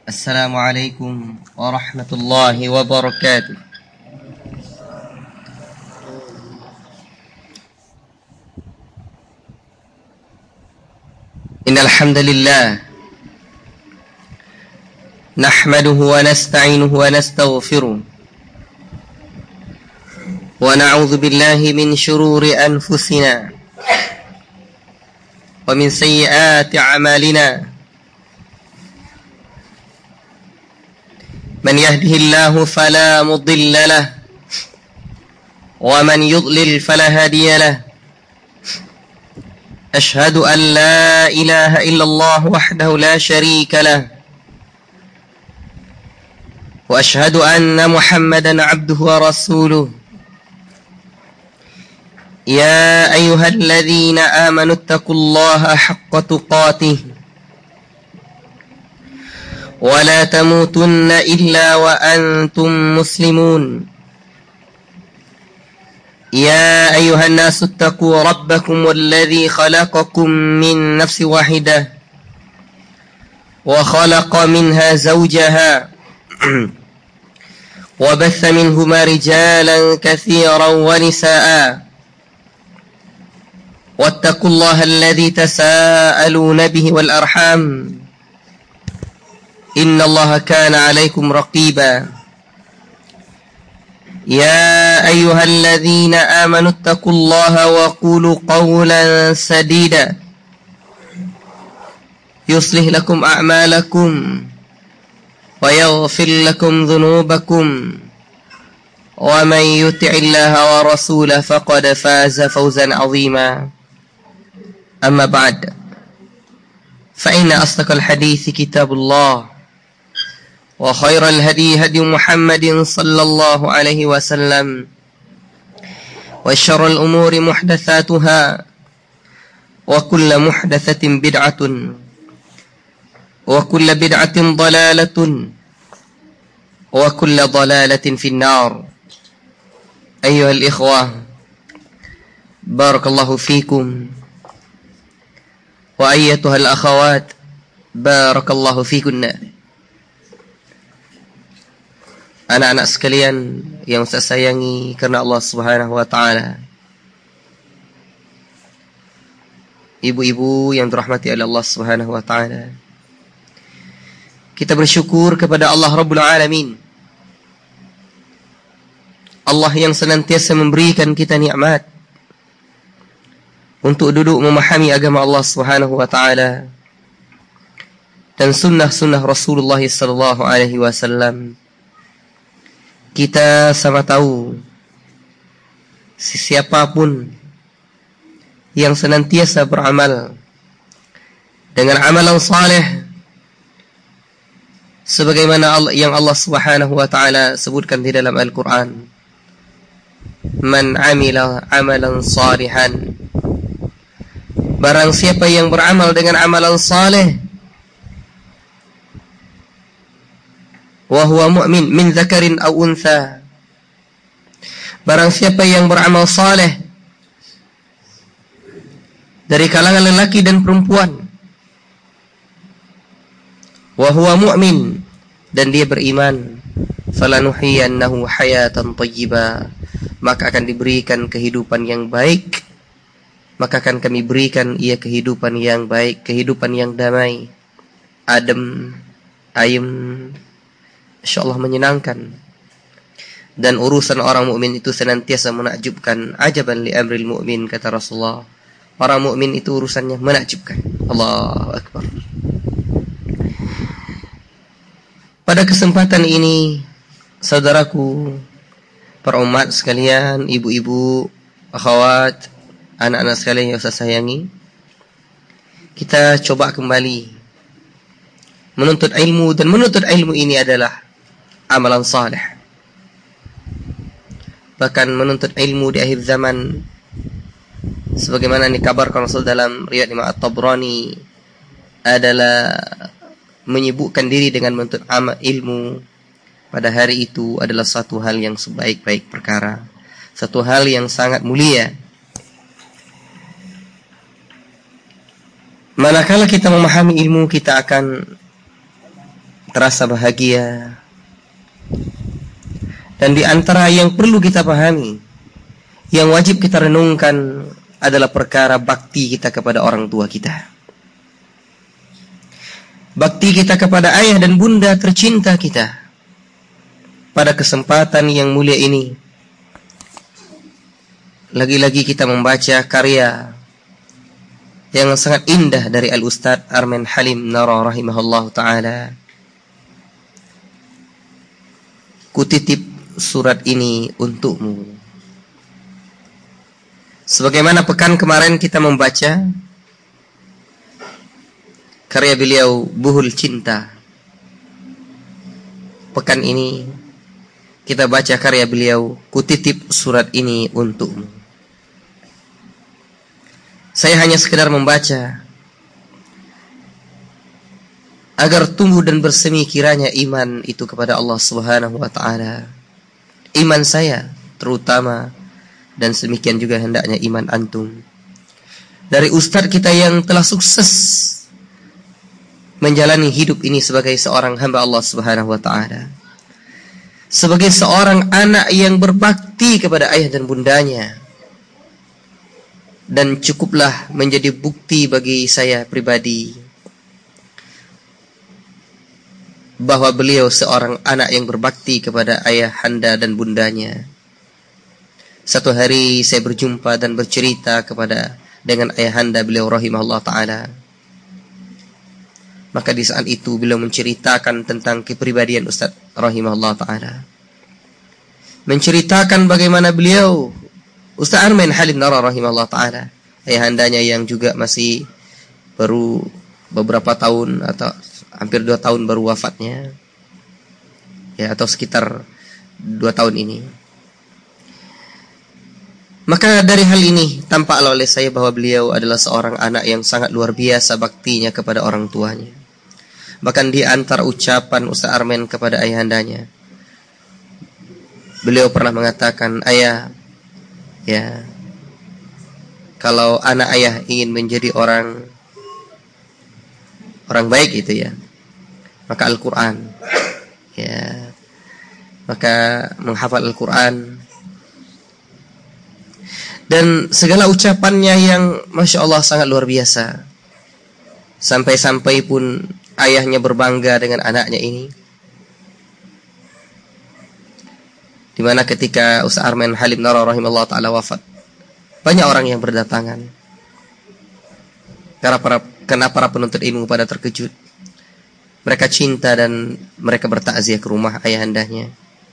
Assalamualaikum warahmatullahi wabarakatuh. Innal hamdalillah nahmaduhu wa nasta'inuhu wa nastaghfiruh wa na'udzu billahi min shururi anfusina wa min sayyiati a'malina. من يهده الله فلا مضل له ومن يضلل فلا هادي له أشهد أن لا إله إلا الله وحده لا شريك له وأشهد أن محمدا عبده ورسوله يا أيها الذين آمنوا اتقوا الله حق تقاته ولا تموتن إلا وأنتم مسلمون يا أيها الناس اتقوا ربكم الذي خلقكم من نفس واحدة وخلق منها زوجها وبث منهما رجالا كثيرا ونساء واتقوا الله الذي تساءلون به والأرحام إن الله كان عليكم رقيبا يا أيها الذين آمنوا اتقوا الله وقولوا قولا سديدا يصلح لكم أعمالكم ويغفر لكم ذنوبكم ومن يطع الله ورسوله فقد فاز فوزا عظيما أما بعد فإن أصدق الحديث كتاب الله وخير الهدي هدي محمد صلى الله عليه وسلم وشر الأمور محدثاتها وكل محدثة بدعة وكل بدعة ضلالة وكل ضلالة في النار. أيها الإخوة بارك الله فيكم وأيتها الأخوات بارك الله فيكن. Anak-anak sekalian yang saya sayangi karena Allah Subhanahu wa taala. Ibu-ibu yang dirahmati oleh Allah Subhanahu wa taala. Kita bersyukur kepada Allah Rabbul Alamin. Allah yang senantiasa memberikan kita nikmat untuk duduk memahami agama Allah Subhanahu wa taala dan sunnah-sunnah Rasulullah sallallahu alaihi wasallam. Kita sama tahu siapapun yang senantiasa beramal dengan amalan saleh sebagaimana yang Allah Subhanahu wa taala sebutkan di dalam Al-Qur'an, man amila amalan salihan, barang siapa yang beramal dengan amalan saleh wa huwa mu'min min dzakarin aw untha, barang siapa yang beramal saleh dari kalangan lelaki dan perempuan, wa huwa mu'min, dan dia beriman, falanuhyiyannahu hayatan thayyibah, maka akan diberikan kehidupan yang baik, maka akan kami berikan ia kehidupan yang baik, kehidupan yang damai, adem, ayem, insyaallah menyenangkan. Dan urusan orang mukmin itu senantiasa menakjubkan. Ajaban li amril mu'min, kata Rasulullah. Orang mukmin itu urusannya menakjubkan. Allahu akbar. Pada kesempatan ini, saudaraku, para umat sekalian, ibu-ibu, akhwat, anak-anak sekalian yang saya sayangi, kita coba kembali menuntut ilmu, dan menuntut ilmu ini adalah amalan saleh. Bahkan menuntut ilmu di akhir zaman, sebagaimana dikabarkan Rasul dalam riwayat Imam At-Tabrani, adalah menyibukkan diri dengan menuntut ilmu pada hari itu adalah satu hal yang sebaik-baik perkara, satu hal yang sangat mulia. Manakala kita memahami ilmu, kita akan terasa bahagia. Dan di antara yang perlu kita pahami, yang wajib kita renungkan adalah perkara bakti kita kepada orang tua kita. Bakti kita kepada ayah dan bunda tercinta kita. Pada kesempatan yang mulia ini, lagi-lagi kita membaca karya yang sangat indah dari Al-Ustadz Arman Halim Nara rahimahullah ta'ala. Kutitip surat ini untukmu. Sebagaimana pekan kemarin kita membaca karya beliau Buhul Cinta, pekan ini kita baca karya beliau Kutitip surat ini untukmu. Saya hanya sekedar membaca agar tumbuh dan bersemi kiranya iman itu kepada Allah Subhanahu wa ta'ala. Iman saya terutama, dan demikian juga hendaknya iman antum. Dari ustadz kita yang telah sukses menjalani hidup ini sebagai seorang hamba Allah Subhanahu wa ta'ala, sebagai seorang anak yang berbakti kepada ayah dan bundanya. Dan cukuplah menjadi bukti bagi saya pribadi bahwa beliau seorang anak yang berbakti kepada ayah, handa dan bundanya. Satu hari saya berjumpa dan bercerita dengan ayah handa beliau rahimahullah ta'ala. Maka di saat itu beliau menceritakan tentang kepribadian Ustaz rahimahullah ta'ala. Menceritakan bagaimana beliau Ustaz Arman Halim Nara rahimahullah ta'ala, ayahandanya yang juga masih baru beberapa tahun atau hampir 2 tahun baru wafatnya, ya, atau sekitar 2 tahun ini. Maka dari hal ini tampaklah oleh saya bahwa beliau adalah seorang anak yang sangat luar biasa baktinya kepada orang tuanya. Bahkan di antara ucapan Ustaz Arman kepada ayahandanya, beliau pernah mengatakan, ayah, ya, kalau anak ayah ingin menjadi orang baik itu ya, maka Al-Quran, ya, maka menghafal Al-Quran dan segala ucapannya yang Masya Allah sangat luar biasa. Sampai-sampai pun ayahnya berbangga dengan anaknya ini, dimana ketika Ustaz Arman Halim Nara rahimahullah ta'ala wafat, banyak orang yang berdatangan. Karena para penuntut ilmu pada terkejut. Mereka cinta dan mereka bertakziah ke rumah ayahandanya.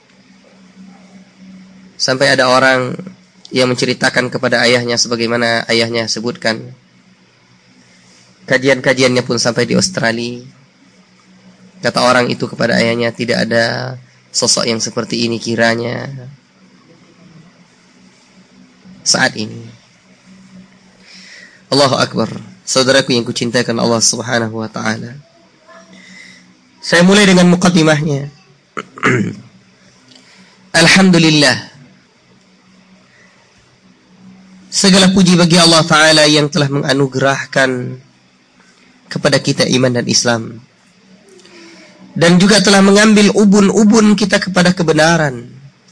Sampai ada orang yang menceritakan kepada ayahnya sebagaimana ayahnya sebutkan. Kajian-kajiannya pun sampai di Australia. Kata orang itu kepada ayahnya, tidak ada sosok yang seperti ini kiranya saat ini. Allahu Akbar. Saudaraku yang kucintakan Allah Subhanahu wa ta'ala, saya mulai dengan muqaddimahnya. Alhamdulillah, segala puji bagi Allah Ta'ala yang telah menganugerahkan kepada kita iman dan Islam, dan juga telah mengambil ubun-ubun kita kepada kebenaran.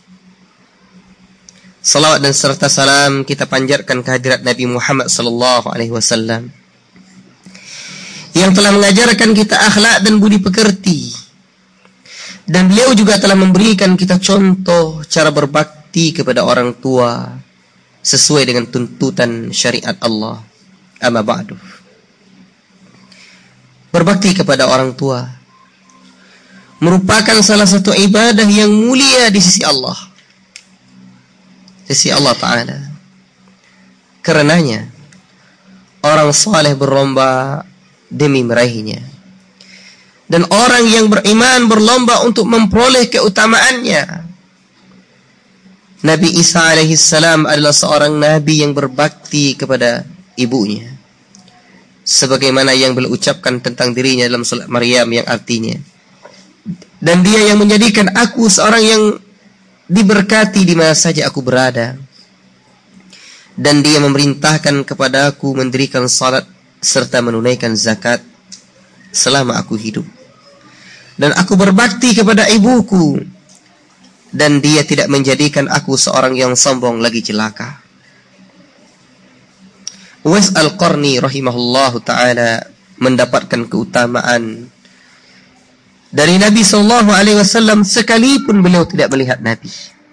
Salawat dan serta salam kita panjatkan kehadirat Nabi Muhammad sallallahu alaihi wasallam yang telah mengajarkan kita akhlak dan budi pekerti, dan beliau juga telah memberikan kita contoh cara berbakti kepada orang tua sesuai dengan tuntutan syariat Allah. Amma ba'du. Berbakti kepada orang tua merupakan salah satu ibadah yang mulia di sisi Allah, sisi Allah Ta'ala. Karenanya orang saleh berlomba demi meraihnya, dan orang yang beriman berlomba untuk memperoleh keutamaannya. Nabi Isa alaihissalam adalah seorang nabi yang berbakti kepada ibunya, sebagaimana yang beliau ucapkan tentang dirinya dalam surat Maryam yang artinya, dan dia yang menjadikan aku seorang yang diberkati di mana saja aku berada, dan dia memerintahkan kepada aku mendirikan salat serta menunaikan zakat selama aku hidup. dan aku berbakti kepada ibuku, dan dia tidak menjadikan aku seorang yang sombong lagi celaka. Uwais Al-Qarni rahimahullahu ta'ala mendapatkan keutamaan dari Nabi SAW sekalipun beliau tidak melihat Nabi.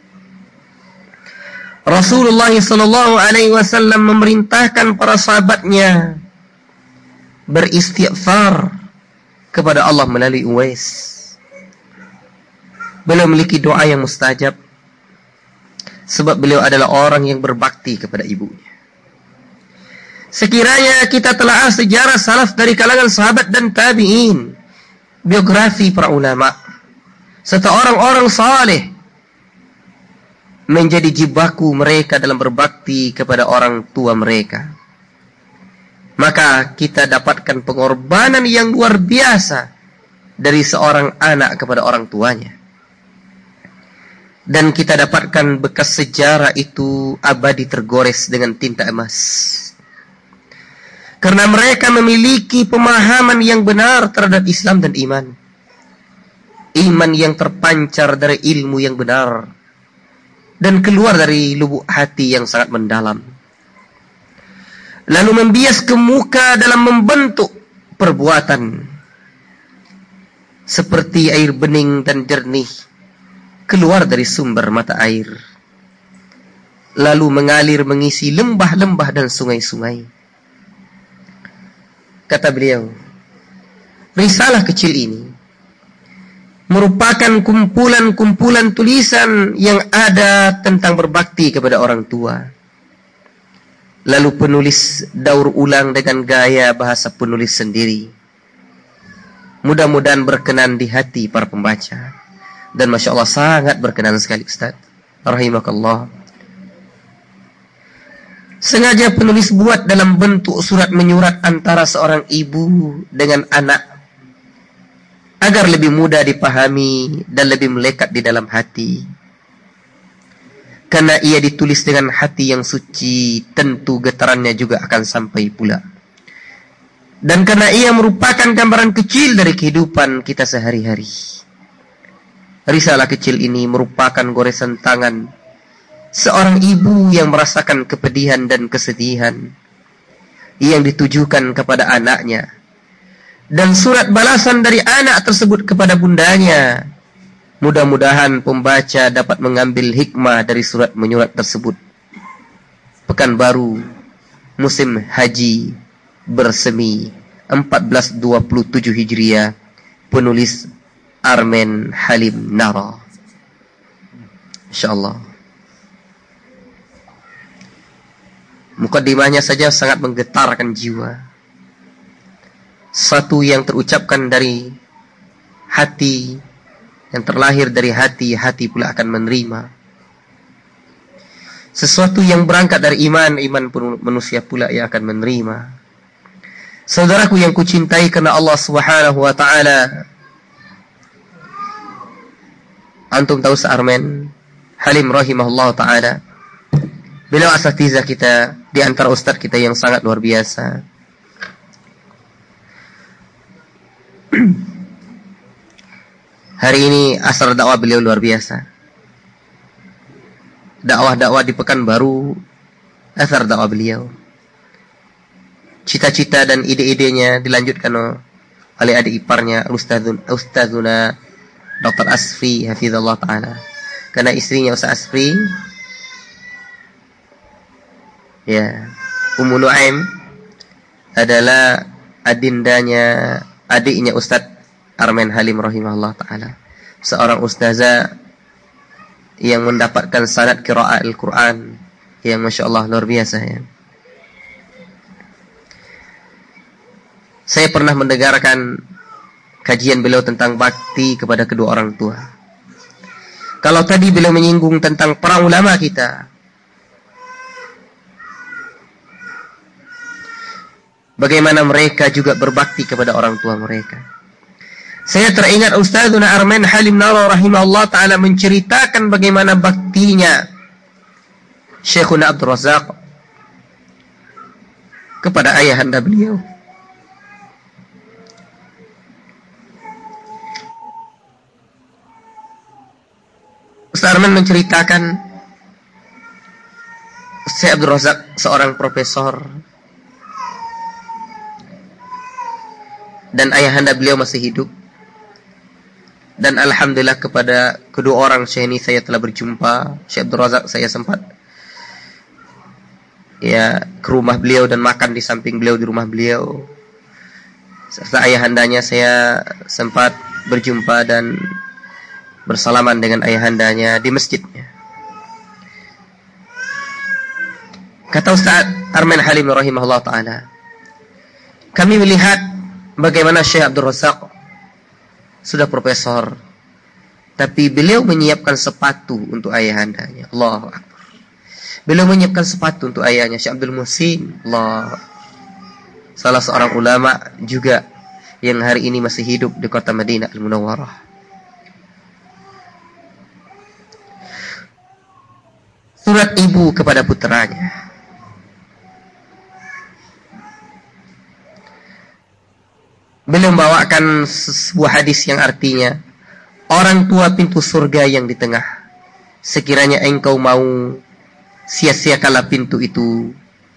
Rasulullah SAW memerintahkan para sahabatnya beristighfar kepada Allah melalui Uwais. Beliau memiliki doa yang mustajab sebab beliau adalah orang yang berbakti kepada ibunya. Sekiranya kita telah sejarah salaf dari kalangan sahabat dan tabi'in, biografi para ulama, serta orang-orang saleh, menjadi jibaku mereka dalam berbakti kepada orang tua mereka, maka kita dapatkan pengorbanan yang luar biasa dari seorang anak kepada orang tuanya. Dan kita dapatkan bekas sejarah itu abadi tergores dengan tinta emas. Karena mereka memiliki pemahaman yang benar terhadap Islam dan iman. Iman yang terpancar dari ilmu yang benar dan keluar dari lubuk hati yang sangat mendalam. Lalu membias ke muka dalam membentuk perbuatan seperti air bening dan jernih keluar dari sumber mata air, lalu mengalir mengisi lembah-lembah dan sungai-sungai. Kata beliau, risalah kecil ini merupakan kumpulan-kumpulan tulisan yang ada tentang berbakti kepada orang tua. Lalu penulis daur ulang dengan gaya bahasa penulis sendiri. Mudah-mudahan berkenan di hati para pembaca. Dan Masya Allah sangat berkenan sekali Ustaz, rahimakallah. Sengaja penulis buat dalam bentuk surat menyurat antara seorang ibu dengan anak, agar lebih mudah dipahami dan lebih melekat di dalam hati. Karena ia ditulis dengan hati yang suci, tentu getarannya juga akan sampai pula. Dan karena ia merupakan gambaran kecil dari kehidupan kita sehari-hari. Risalah kecil ini merupakan goresan tangan seorang ibu yang merasakan kepedihan dan kesedihan yang ditujukan kepada anaknya, dan surat balasan dari anak tersebut kepada bundanya. Mudah-mudahan pembaca dapat mengambil hikmah dari surat menyurat tersebut. Pekanbaru, musim haji bersemi 1427 Hijriah, penulis Armen Halim Nara. InsyaAllah. Mukaddimahnya saja sangat menggetarkan jiwa. Satu yang terucapkan dari hati, yang terlahir dari hati, hati pula akan menerima. Sesuatu yang berangkat dari iman, iman pun manusia pula yang akan menerima. Saudaraku yang kucintai karena Allah Subhanahu wa ta'ala, antum tahu Armen Halim rahimahullah ta'ala, beliau asatidzah kita, di antara ustaz kita yang sangat luar biasa. Hari ini asar dakwah beliau luar biasa. Dakwah-dakwah di Pekanbaru, asar dakwah beliau. Cita-cita dan ide-idenya dilanjutkan oleh adik iparnya Ustazuna Dr. Asfi hafizallah ta'ala. Karena istrinya Ustaz Asfi, ya, Ummu Nuaim adalah adiknya Ustaz Armen Halim rahimahullah ta'ala, seorang ustazah yang mendapatkan sanad qiraat Al-Quran yang Masya Allah luar biasa ya. Saya pernah mendengarkan kajian beliau tentang bakti kepada kedua orang tua. Kalau tadi beliau menyinggung tentang para ulama kita, bagaimana mereka juga berbakti kepada orang tua mereka. Saya teringat Ustazuna Armen Halim Nara rahimahullah ta'ala menceritakan bagaimana baktinya Syekhuna Abdul Razak kepada ayahanda beliau. Ustaz Arman menceritakan Syekh Abdul Razak seorang profesor dan ayahanda beliau masih hidup. Dan alhamdulillah kepada kedua orang Syekh ini saya telah berjumpa. Syekh Abdul Razak saya sempat ke rumah beliau dan makan di samping beliau di rumah beliau. Serta ayahandanya saya sempat berjumpa dan bersalaman dengan ayahandanya di masjidnya. Kata Ustaz Arman Halim rahimahullah ta'ala, kami melihat bagaimana Syekh Abdul Razak sudah profesor, tapi beliau menyiapkan sepatu untuk ayahandanya. Allahu Akbar. Beliau menyiapkan sepatu untuk ayahnya Syekh Abdul Muhsin. Allah, salah seorang ulama juga yang hari ini masih hidup di kota Madinah Al-Munawwarah. Surat ibu kepada putranya. Beliau membawakan sebuah hadis yang artinya, orang tua pintu surga yang di tengah. Sekiranya engkau mau, sia-siakanlah pintu itu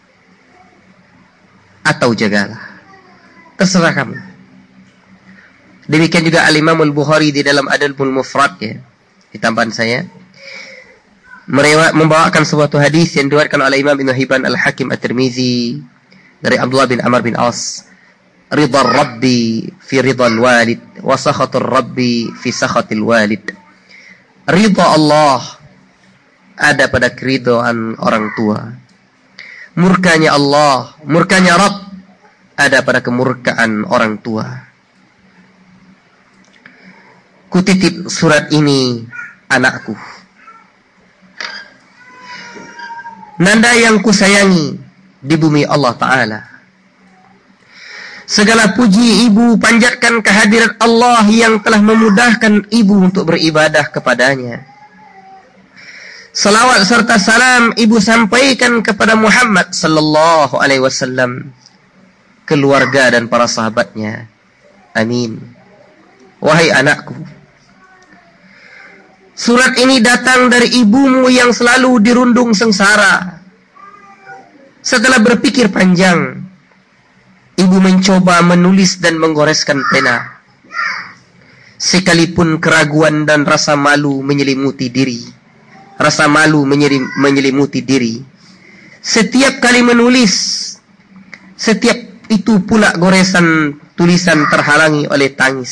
atau jagalah. Terserah kamu. Demikian juga Al-Imam Al-Bukhari di dalam Adabul Mufrad di tambahan saya membawakan sebuah hadis yang diriwayatkan oleh Imam Ibnu Hibban Al-Hakim At-Tirmizi dari Abdullah bin Amr bin As. Ridha Rabbi fi ridhal walid wa sakhatur Rabbi fi sakhatil walid. Ridha Allah ada pada keridhaan orang tua. Murkanya Allah, murkanya Rabb ada pada kemurkaan orang tua. Kutitip surat ini anakku, nanda yang kusayangi di bumi Allah Ta'ala. Segala puji ibu panjatkan kehadirat Allah yang telah memudahkan ibu untuk beribadah kepadanya. Salawat serta salam ibu sampaikan kepada Muhammad sallallahu alaihi wasallam, keluarga dan para sahabatnya. Amin. Wahai anakku, surat ini datang dari ibumu yang selalu dirundung sengsara. Setelah berpikir panjang, ibu mencoba menulis dan menggoreskan pena. Sekalipun keraguan dan rasa malu menyelimuti diri. Rasa malu menyelimuti diri. Setiap kali menulis, setiap itu pula goresan tulisan terhalangi oleh tangis.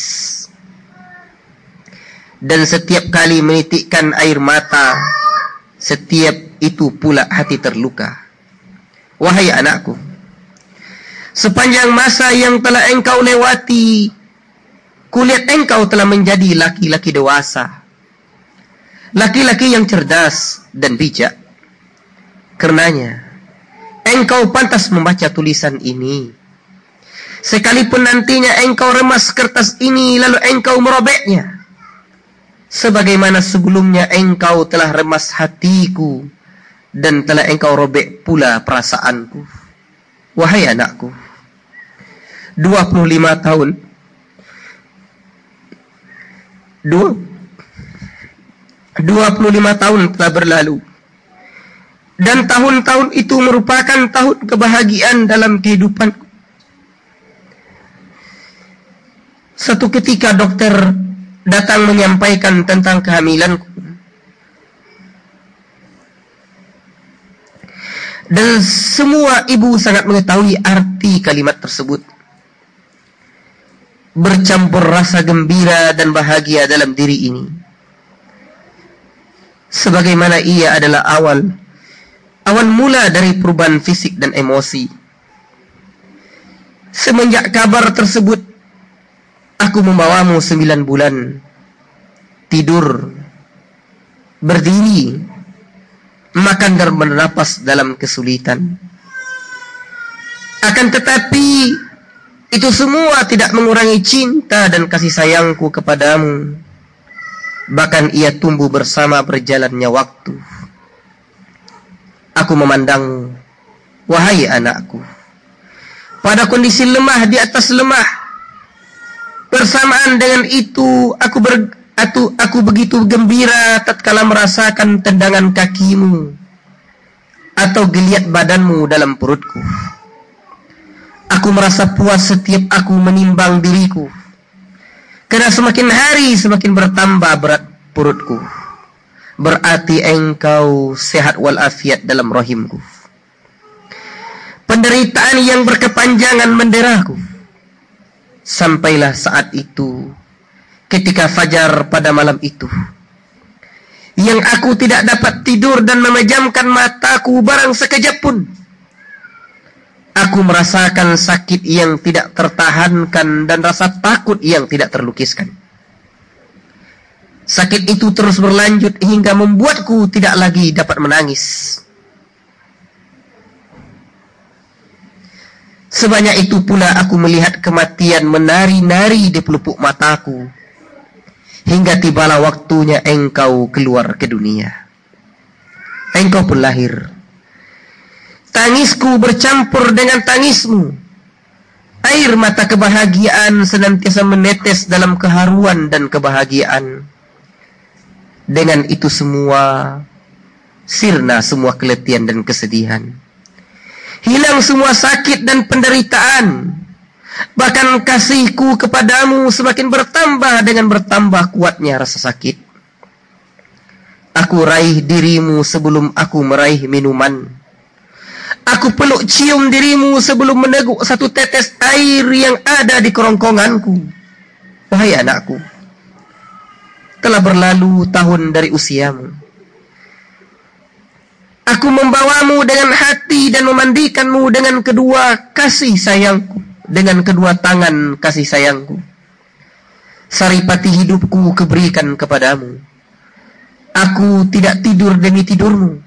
Dan setiap kali menitikkan air mata, setiap itu pula hati terluka. Wahai anakku, sepanjang masa yang telah engkau lewati, kulihat engkau telah menjadi laki-laki dewasa, laki-laki yang cerdas dan bijak. Karenanya, engkau pantas membaca tulisan ini. Sekalipun nantinya engkau remas kertas ini, lalu engkau merobeknya, sebagaimana sebelumnya engkau telah remas hatiku, dan telah engkau robek pula perasaanku. Wahai anakku, 25 tahun 25 tahun telah berlalu, dan tahun-tahun itu merupakan tahun kebahagiaan dalam kehidupanku. Satu ketika dokter datang menyampaikan tentang kehamilanku, dan semua ibu sangat mengetahui arti kalimat tersebut. Bercampur rasa gembira dan bahagia dalam diri ini, sebagaimana ia adalah awal mula dari perubahan fisik dan emosi. Semenjak kabar tersebut, aku membawamu 9 bulan tidur, berdiri, makan dan bernapas dalam kesulitan. Akan tetapi itu semua tidak mengurangi cinta dan kasih sayangku kepadamu. Bahkan ia tumbuh bersama berjalannya waktu. Aku memandangmu, wahai anakku, pada kondisi lemah di atas lemah. Bersamaan dengan itu, aku Aku begitu gembira tatkala merasakan tendangan kakimu atau geliat badanmu dalam perutku. Aku merasa puas setiap aku menimbang diriku, karena semakin hari semakin bertambah berat perutku. Berarti engkau sehat walafiat dalam rahimku. Penderitaan yang berkepanjangan menderaku. Sampailah saat itu, ketika fajar pada malam itu, yang aku tidak dapat tidur dan memejamkan mataku barang sekejap pun. Aku merasakan sakit yang tidak tertahankan dan rasa takut yang tidak terlukiskan. Sakit itu terus berlanjut hingga membuatku tidak lagi dapat menangis. Sebanyak itu pula aku melihat kematian menari-nari di pelupuk mataku, hingga tibalah waktunya engkau keluar ke dunia. Engkau pun lahir. Tangisku bercampur dengan tangismu. Air mata kebahagiaan senantiasa menetes dalam keharuan dan kebahagiaan. Dengan itu semua, sirna semua keletihan dan kesedihan. Hilang semua sakit dan penderitaan. Bahkan kasihku kepadamu semakin bertambah dengan bertambah kuatnya rasa sakit. Aku raih dirimu sebelum aku meraih minuman. Aku peluk cium dirimu sebelum meneguk satu tetes air yang ada di kerongkonganku. Wahai anakku, telah berlalu tahun dari usiamu. Aku membawamu dengan hati dan memandikanmu dengan kedua kasih sayangku, dengan kedua tangan kasih sayangku. Saripati hidupku kuberikan kepadamu. Aku tidak tidur demi tidurmu,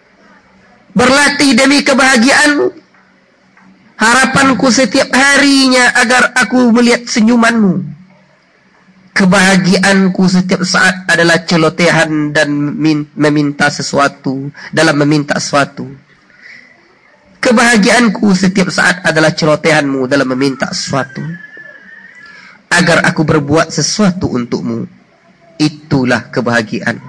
berlatih demi kebahagiaanmu. Harapanku setiap harinya agar aku melihat senyumanmu. Kebahagiaanku setiap saat adalah celotehan dan meminta sesuatu, dalam meminta sesuatu. Kebahagiaanku setiap saat adalah celotehanmu dalam meminta sesuatu, agar aku berbuat sesuatu untukmu. Itulah kebahagiaan.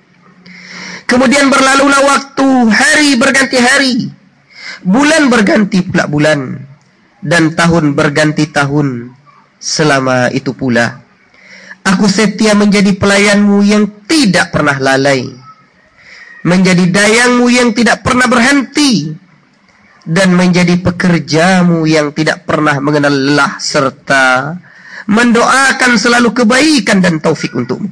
Kemudian berlalulah waktu, hari berganti hari, bulan berganti pula bulan, dan tahun berganti tahun. Selama itu pula, aku setia menjadi pelayanmu yang tidak pernah lalai, menjadi dayangmu yang tidak pernah berhenti, dan menjadi pekerjamu yang tidak pernah mengenal lelah, serta mendoakan selalu kebaikan dan taufik untukmu.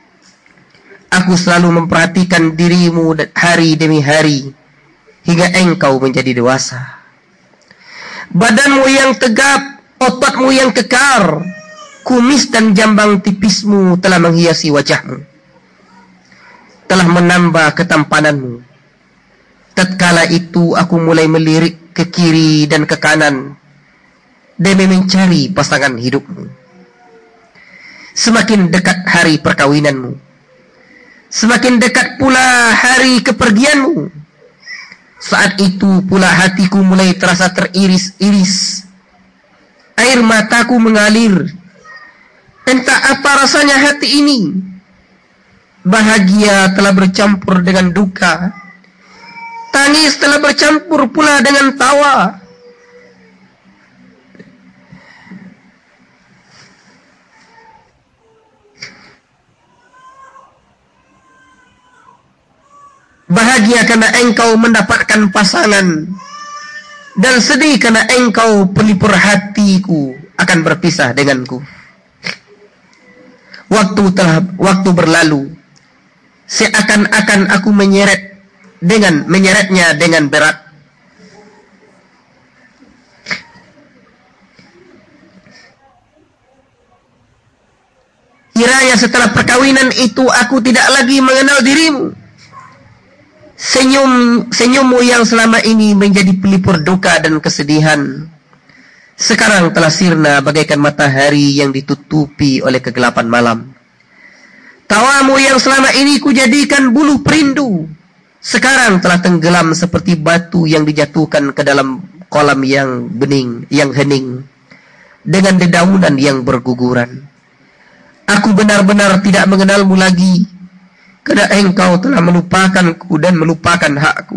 Aku selalu memperhatikan dirimu hari demi hari, hingga engkau menjadi dewasa. Badanmu yang tegap, ototmu yang kekar, kumis dan jambang tipismu telah menghiasi wajahmu, telah menambah ketampananmu. Tatkala itu aku mulai melirik ke kiri dan ke kanan demi mencari pasangan hidupmu. Semakin dekat hari perkawinanmu, semakin dekat pula hari kepergianmu. Saat itu pula hatiku mulai terasa teriris-iris. Air mataku mengalir. Entah apa rasanya hati ini. Bahagia telah bercampur dengan duka. Tangis telah bercampur pula dengan tawa. Bahagia karena engkau mendapatkan pasangan, dan sedih karena engkau pelipur hatiku akan berpisah denganku. Waktu berlalu, seakan-akan aku menyeretnya dengan berat. Kiranya setelah perkawinan itu aku tidak lagi mengenal dirimu. Senyummu yang selama ini menjadi pelipur duka dan kesedihan, sekarang telah sirna bagaikan matahari yang ditutupi oleh kegelapan malam. Tawamu yang selama ini kujadikan buluh perindu, sekarang telah tenggelam seperti batu yang dijatuhkan ke dalam kolam yang hening, dengan dedaunan yang berguguran. Aku benar-benar tidak mengenalmu lagi, karena engkau telah melupakanku dan melupakan hakku.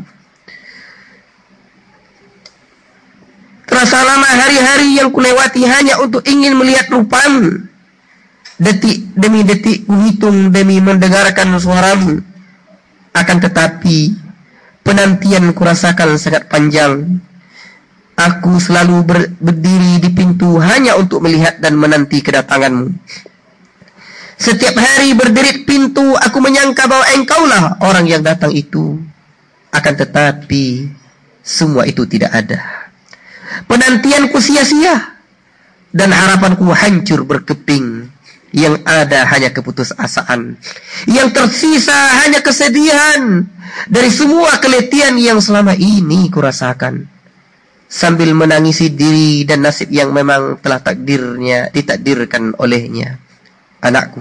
Terasa lama hari-hari yang kulewati hanya untuk ingin melihat rupamu. Detik demi detik kuhitung demi mendengarkan suaramu. Akan tetapi penantian kurasakan sangat panjang. Aku selalu berdiri di pintu hanya untuk melihat dan menanti kedatanganmu. Setiap hari berderit pintu, aku menyangka bahwa engkaulah orang yang datang itu. Akan tetapi semua itu tidak ada. Penantianku sia-sia dan harapanku hancur berkeping. Yang ada hanya keputusasaan. Yang tersisa hanya kesedihan dari semua keletihan yang selama ini kurasakan. Sambil menangisi diri dan nasib yang memang telah ditakdirkan olehnya. Anakku,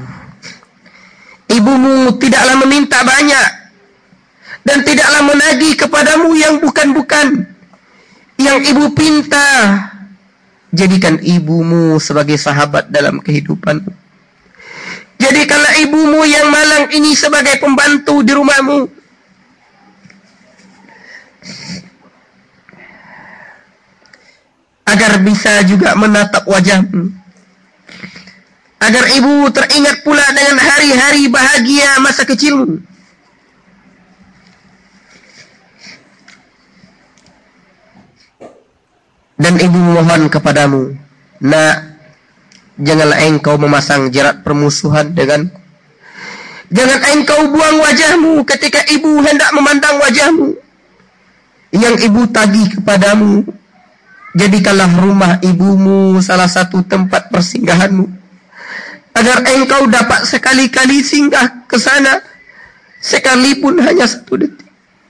ibumu tidaklah meminta banyak dan tidaklah menagih kepadamu yang bukan-bukan. Yang ibu pinta, jadikan ibumu sebagai sahabat dalam kehidupanmu. Jadikanlah ibumu yang malang ini sebagai pembantu di rumahmu. Agar bisa juga menatap wajahmu. Agar ibu teringat pula dengan hari-hari bahagia masa kecilmu. Dan ibu mohon kepadamu, nak, janganlah engkau memasang jerat permusuhan denganku. Jangan engkau buang wajahmu ketika ibu hendak memandang wajahmu. Yang ibu tagih kepadamu, jadikanlah rumah ibumu salah satu tempat persinggahanmu. Agar engkau dapat sekali-kali singgah ke sana, sekalipun hanya 1 detik.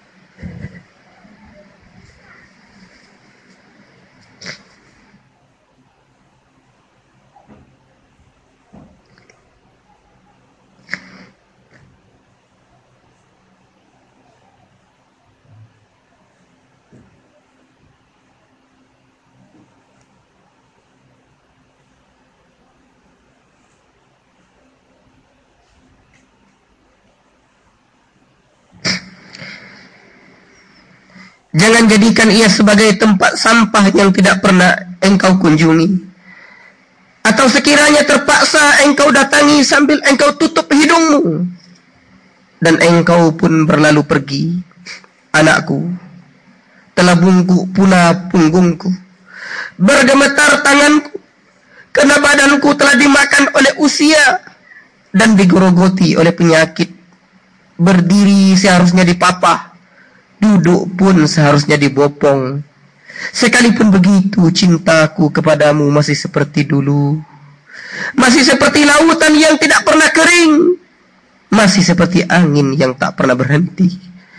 Jangan jadikan ia sebagai tempat sampah yang tidak pernah engkau kunjungi. Atau sekiranya terpaksa engkau datangi sambil engkau tutup hidungmu dan engkau pun berlalu pergi. Anakku, telah bungkuk pula punggungku, bergemetar tanganku, karena badanku telah dimakan oleh usia dan digerogoti oleh penyakit. Berdiri seharusnya dipapah, duduk pun seharusnya dibopong. Sekalipun begitu, cintaku kepadamu masih seperti dulu. Masih seperti lautan yang tidak pernah kering. Masih seperti angin yang tak pernah berhenti.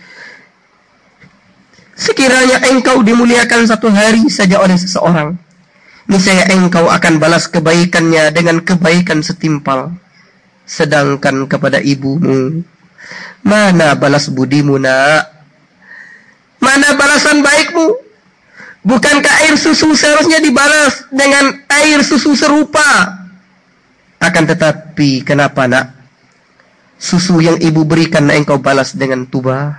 Sekiranya engkau dimuliakan satu hari saja oleh seseorang, niscaya engkau akan balas kebaikannya dengan kebaikan setimpal. Sedangkan kepada ibumu, mana balas budimu, nak? Mana balasan baikmu? Bukankah air susu seharusnya dibalas dengan air susu serupa? Akan tetapi, kenapa, nak? Susu yang ibu berikan engkau balas dengan tuba?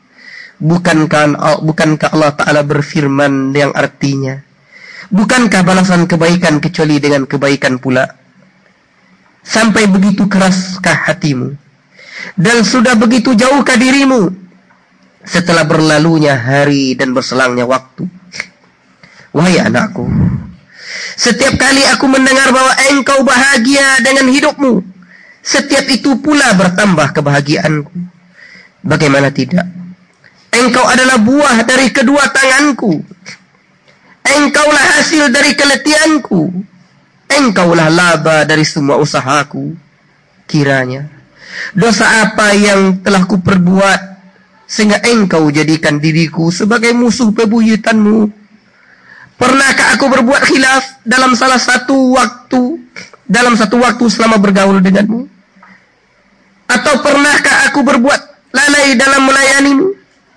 Bukankah Allah Ta'ala berfirman yang artinya, bukankah balasan kebaikan kecuali dengan kebaikan pula? Sampai begitu keraskah hatimu? Dan sudah begitu jauhkah dirimu setelah berlalunya hari dan berselangnya waktu? Wahai anakku, setiap kali aku mendengar bahwa engkau bahagia dengan hidupmu, setiap itu pula bertambah kebahagiaanku. Bagaimana tidak? Engkau adalah buah dari kedua tanganku. Engkaulah hasil dari keletihanku. Engkaulah laba dari semua usahaku. Kiranya dosa apa yang telah kuperbuat sehingga engkau jadikan diriku sebagai musuh bebuyutanmu? Pernahkah aku berbuat khilaf dalam satu waktu selama bergaul denganmu? Atau pernahkah aku berbuat lalai dalam melayanimu?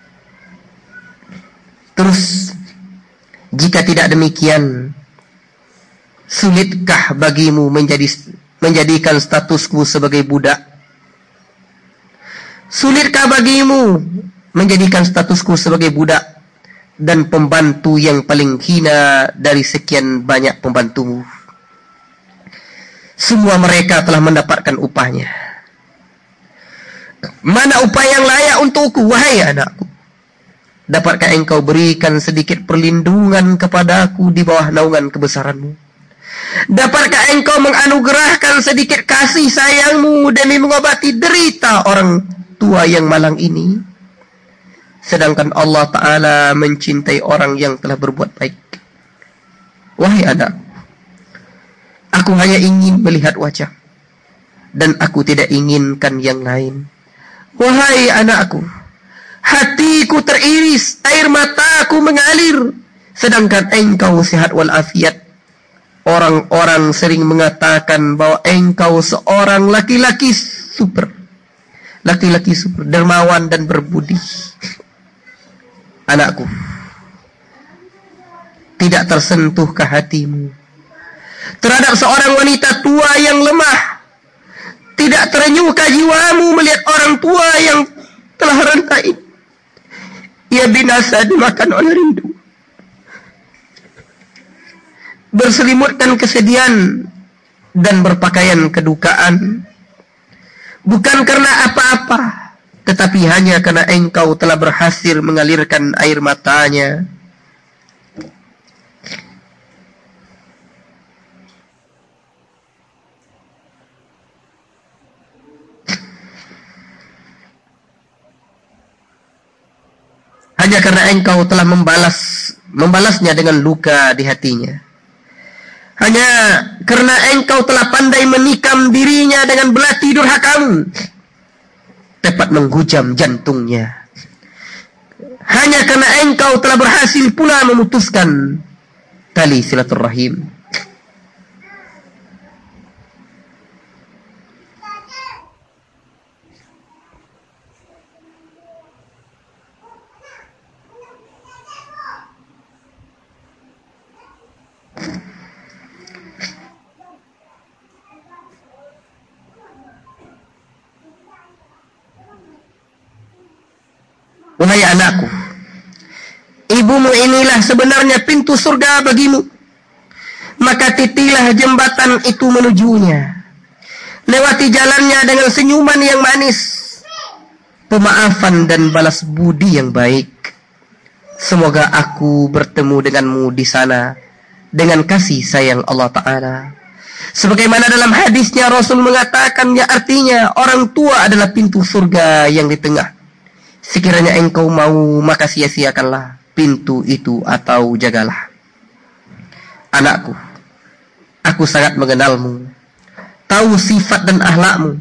Terus, jika tidak demikian, sulitkah bagimu menjadi menjadikan statusku sebagai budak? Sulitkah bagimu menjadikan statusku sebagai budak dan pembantu yang paling hina dari sekian banyak pembantumu? Semua mereka telah mendapatkan upahnya. Mana upah yang layak untukku, wahai anakku? Dapatkah engkau berikan sedikit perlindungan kepadaku di bawah naungan kebesaranmu? Dapatkah engkau menganugerahkan sedikit kasih sayangmu demi mengobati derita orang tua yang malang ini? Sedangkan Allah Ta'ala mencintai orang yang telah berbuat baik. Wahai anak, aku hanya ingin melihat wajah, dan aku tidak inginkan yang lain. Wahai anakku, hatiku teriris, air mataku mengalir, sedangkan engkau sehat walafiat. Orang-orang sering mengatakan bahwa engkau seorang laki-laki super dermawan dan berbudi. Anakku, tidak tersentuhkah hatimu terhadap seorang wanita tua yang lemah? Tidak terenyuhkah jiwamu melihat orang tua yang telah rentai? Ia binasa dimakan oleh rindu, berselimutkan kesedihan dan berpakaian kedukaan, bukan karena apa-apa, tetapi hanya karena engkau telah berhasil mengalirkan air matanya. Hanya karena engkau telah membalasnya dengan luka di hatinya. Hanya karena engkau telah pandai menikam dirinya dengan belati durhakamu, tepat menghujam jantungnya. Hanya karena engkau telah berhasil pula memutuskan tali silaturahim. Wahai anakku, ibumu inilah sebenarnya pintu surga bagimu. Maka titilah jembatan itu menujunya. Lewati jalannya dengan senyuman yang manis, pemaafan dan balas budi yang baik. Semoga aku bertemu denganmu di sana dengan kasih sayang Allah Ta'ala. Sebagaimana dalam hadisnya Rasul mengatakannya, artinya orang tua adalah pintu surga yang di tengah. Sekiranya engkau mau, maka sia-siakanlah pintu itu atau jagalah. Anakku, aku sangat mengenalmu, tahu sifat dan akhlakmu.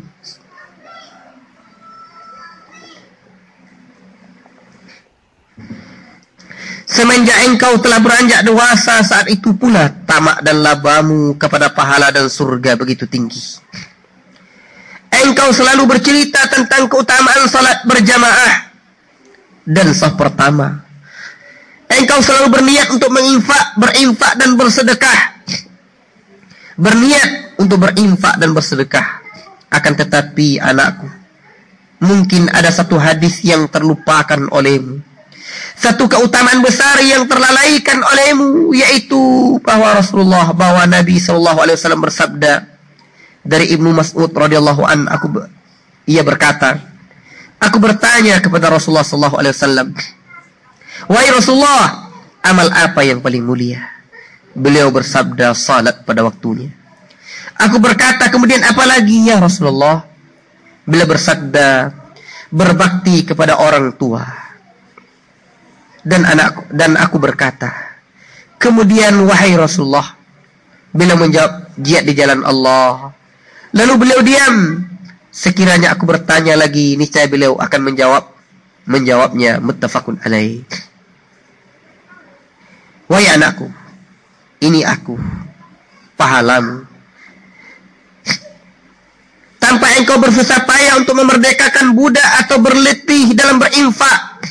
Semenjak engkau telah beranjak dewasa, saat itu pula tamak dan labamu kepada pahala dan surga begitu tinggi. Engkau selalu bercerita tentang keutamaan salat berjamaah dan saf pertama. Engkau selalu berniat untuk berinfak dan bersedekah. Berniat untuk berinfak dan bersedekah. Akan tetapi anakku, mungkin ada satu hadis yang terlupakan olehmu. Satu keutamaan besar yang terlalaikan olehmu, yaitu bahwa Nabi SAW bersabda dari Ibnu Mas'ud radhiyallahu an, ia berkata, aku bertanya kepada Rasulullah SAW, wahai Rasulullah, amal apa yang paling mulia? Beliau bersabda, salat pada waktunya. Aku berkata, kemudian apa lagi ya Rasulullah? Beliau bersabda, berbakti kepada orang tua. Dan aku berkata, kemudian wahai Rasulullah? Beliau menjawab, jihad di jalan Allah. Lalu beliau diam. Sekiranya aku bertanya lagi, niscaya beliau akan menjawabnya, muttafaqun alaih. Wahai anakku, ini aku, pahalamu. Tanpa engkau bersusah payah untuk memerdekakan budak atau berletih dalam berinfak,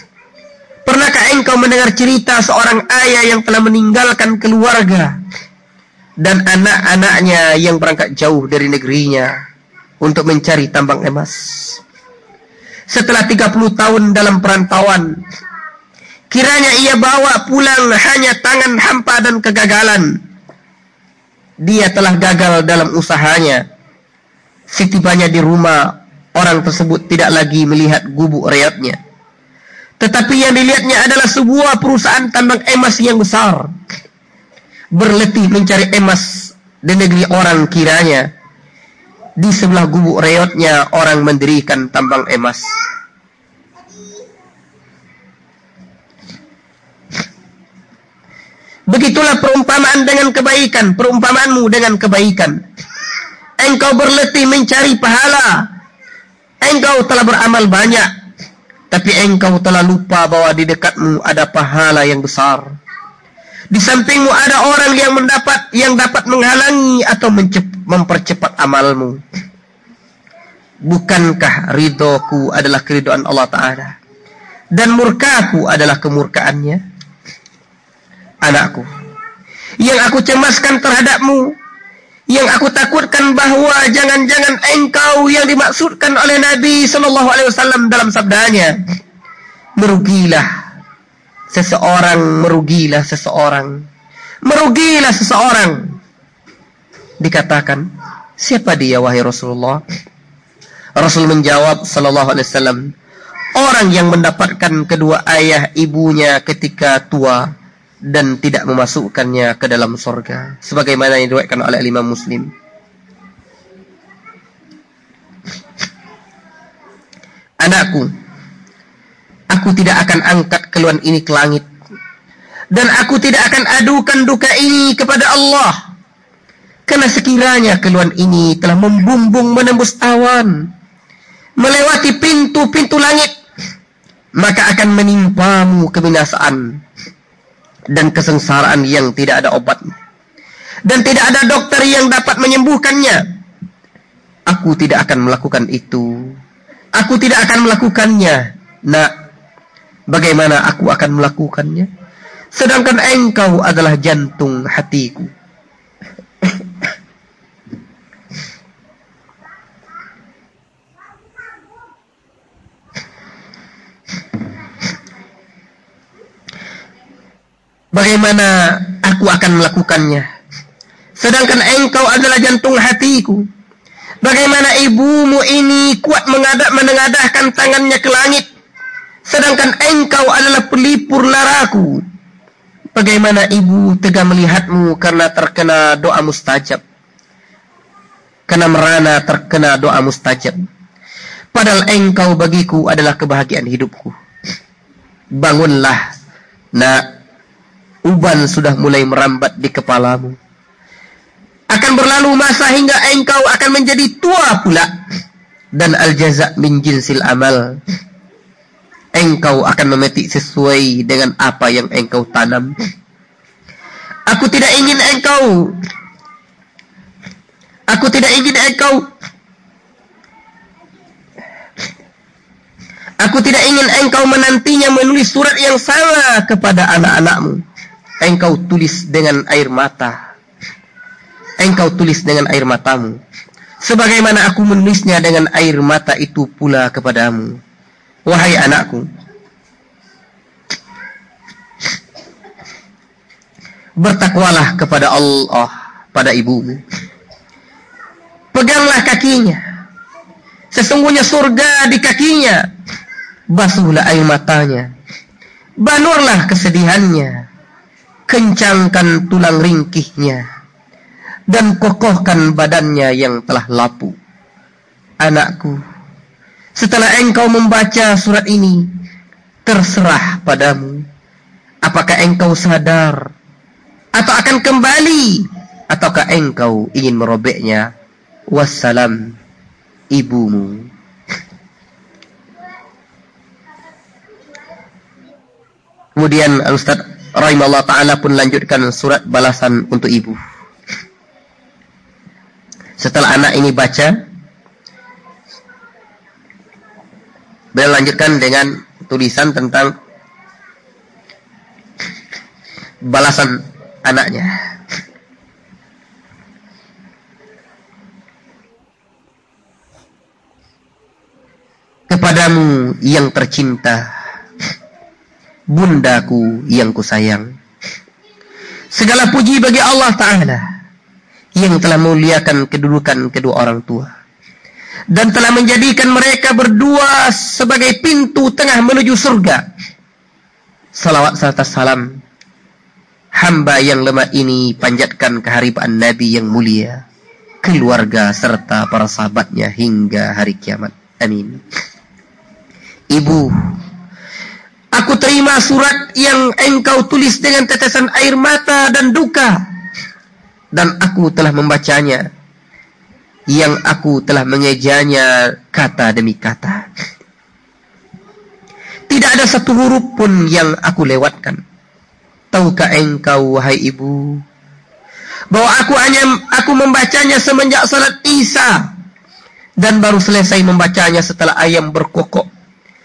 pernahkah engkau mendengar cerita seorang ayah yang telah meninggalkan keluarga dan anak-anaknya yang berangkat jauh dari negerinya untuk mencari tambang emas. Setelah 30 tahun dalam perantauan, kiranya ia bawa pulang hanya tangan hampa dan kegagalan. Dia telah gagal dalam usahanya. Setibanya di rumah, orang tersebut tidak lagi melihat gubuk reotnya, tetapi yang dilihatnya adalah sebuah perusahaan tambang emas yang besar. Berletih mencari emas di negeri orang, kiranya di sebelah gubuk reotnya orang mendirikan tambang emas. Begitulah perumpamaan dengan kebaikan, perumpamaanmu dengan kebaikan. Engkau berletih mencari pahala, engkau telah beramal banyak, tapi engkau telah lupa bahwa di dekatmu ada pahala yang besar. Di sampingmu ada orang yang dapat menghalangi atau mempercepat amalmu. Bukankah ridhoku adalah keridhaan Allah Ta'ala, dan murkaku adalah kemurkaannya? Anakku, yang aku cemaskan terhadapmu, yang aku takutkan bahwa jangan-jangan engkau yang dimaksudkan oleh Nabi SAW dalam sabdanya, merugilah seseorang. Dikatakan, siapa dia wahai Rasulullah? Rasul menjawab SAW, orang yang mendapatkan kedua ayah ibunya ketika tua dan tidak memasukkannya ke dalam surga, sebagaimana yang diriwayatkan oleh Imam Muslim. Anakku, aku tidak akan angkat keluhan ini ke langit, dan aku tidak akan adukan duka ini kepada Allah, karena sekiranya keluhan ini telah membumbung menembus awan, melewati pintu-pintu langit, maka akan menimpamu kebinasaan dan kesengsaraan yang tidak ada obatnya, dan tidak ada dokter yang dapat menyembuhkannya. Aku tidak akan melakukan itu. Aku tidak akan melakukannya. Nak, bagaimana aku akan melakukannya, sedangkan engkau adalah jantung hatiku? Bagaimana aku akan melakukannya, sedangkan engkau adalah jantung hatiku? Bagaimana ibumu ini kuat menengadahkan tangannya ke langit, sedangkan engkau adalah pelipur laraku? Bagaimana ibu tega melihatmu karena terkena doa mustajab, karena merana terkena doa mustajab, padahal engkau bagiku adalah kebahagiaan hidupku. Bangunlah, nak. Uban sudah mulai merambat di kepalamu. Akan berlalu masa hingga engkau akan menjadi tua pula. Dan al-jaza' min jinsil amal. Engkau akan memetik sesuai dengan apa yang engkau tanam. Aku tidak ingin engkau menantinya menulis surat yang sama kepada anak-anakmu. Engkau tulis dengan air mata. Engkau tulis dengan air matamu, sebagaimana aku menulisnya dengan air mata itu pula kepadamu. Wahai anakku, bertakwalah kepada Allah pada ibumu. Peganglah kakinya, sesungguhnya surga di kakinya. Basuhlah air matanya, banurlah kesedihannya, kencangkan tulang ringkihnya, dan kokohkan badannya yang telah lapuk. Anakku, setelah engkau membaca surat ini, terserah padamu. Apakah engkau sadar, atau akan kembali, ataukah engkau ingin merobeknya? Wassalam, ibumu. Kemudian Ustaz rahimahullah ta'ala pun lanjutkan surat balasan untuk ibu. Setelah anak ini baca, beliau lanjutkan dengan tulisan tentang balasan anaknya. kepadamu yang tercinta, bundaku yang kusayang. Segala puji bagi Allah Ta'ala yang telah memuliakan kedudukan kedua orang tua dan telah menjadikan mereka berdua sebagai pintu tengah menuju surga. Salawat serta salam hamba yang lemah ini panjatkan keharibaan Nabi yang mulia, keluarga serta para sahabatnya hingga hari kiamat. Amin. Ibu, aku terima surat yang engkau tulis dengan tetesan air mata dan duka, dan aku telah membacanya, yang aku telah mengejanya kata demi kata. Tidak ada satu huruf pun yang aku lewatkan. Tahukah engkau, wahai ibu, bahwa aku membacanya semenjak salat Isya, dan baru selesai membacanya setelah ayam berkokok.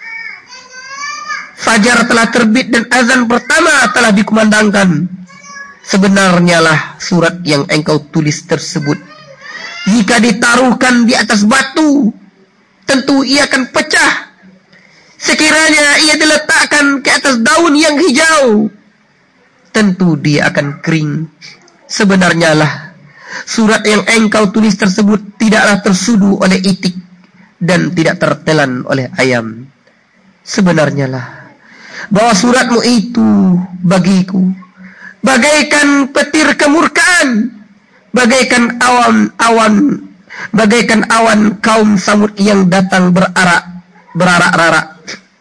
Fajar telah terbit dan azan pertama telah dikumandangkan. Sebenarnya lah surat yang engkau tulis tersebut, jika ditaruhkan di atas batu, tentu ia akan pecah. Sekiranya ia diletakkan ke atas daun yang hijau, tentu dia akan kering. Sebenarnya lah surat yang engkau tulis tersebut tidaklah tersudu oleh itik dan tidak tertelan oleh ayam. Sebenarnya lah bahwa suratmu itu bagiku bagaikan petir kemurkaan, bagaikan awan kaum Samud yang datang berarak-rarak,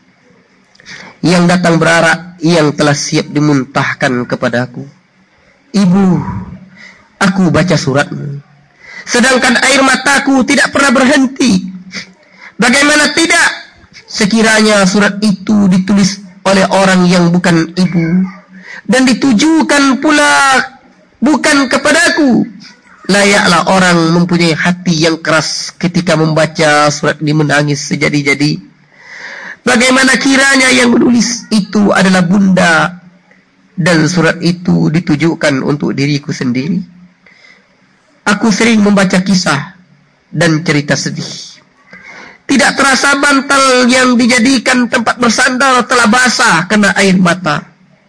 yang telah siap dimuntahkan kepadaku. Ibu, aku baca suratmu, sedangkan air mataku tidak pernah berhenti. Bagaimana tidak, sekiranya surat itu ditulis oleh orang yang bukan ibu, dan ditujukan pula bukan kepadaku. Layaklah orang mempunyai hati yang keras ketika membaca surat ini menangis sejadi-jadi. Bagaimana kiranya yang menulis itu adalah bunda, dan surat itu ditujukan untuk diriku sendiri. Aku sering membaca kisah dan cerita sedih. Tidak terasa bantal yang dijadikan tempat bersandar telah basah kena air mata.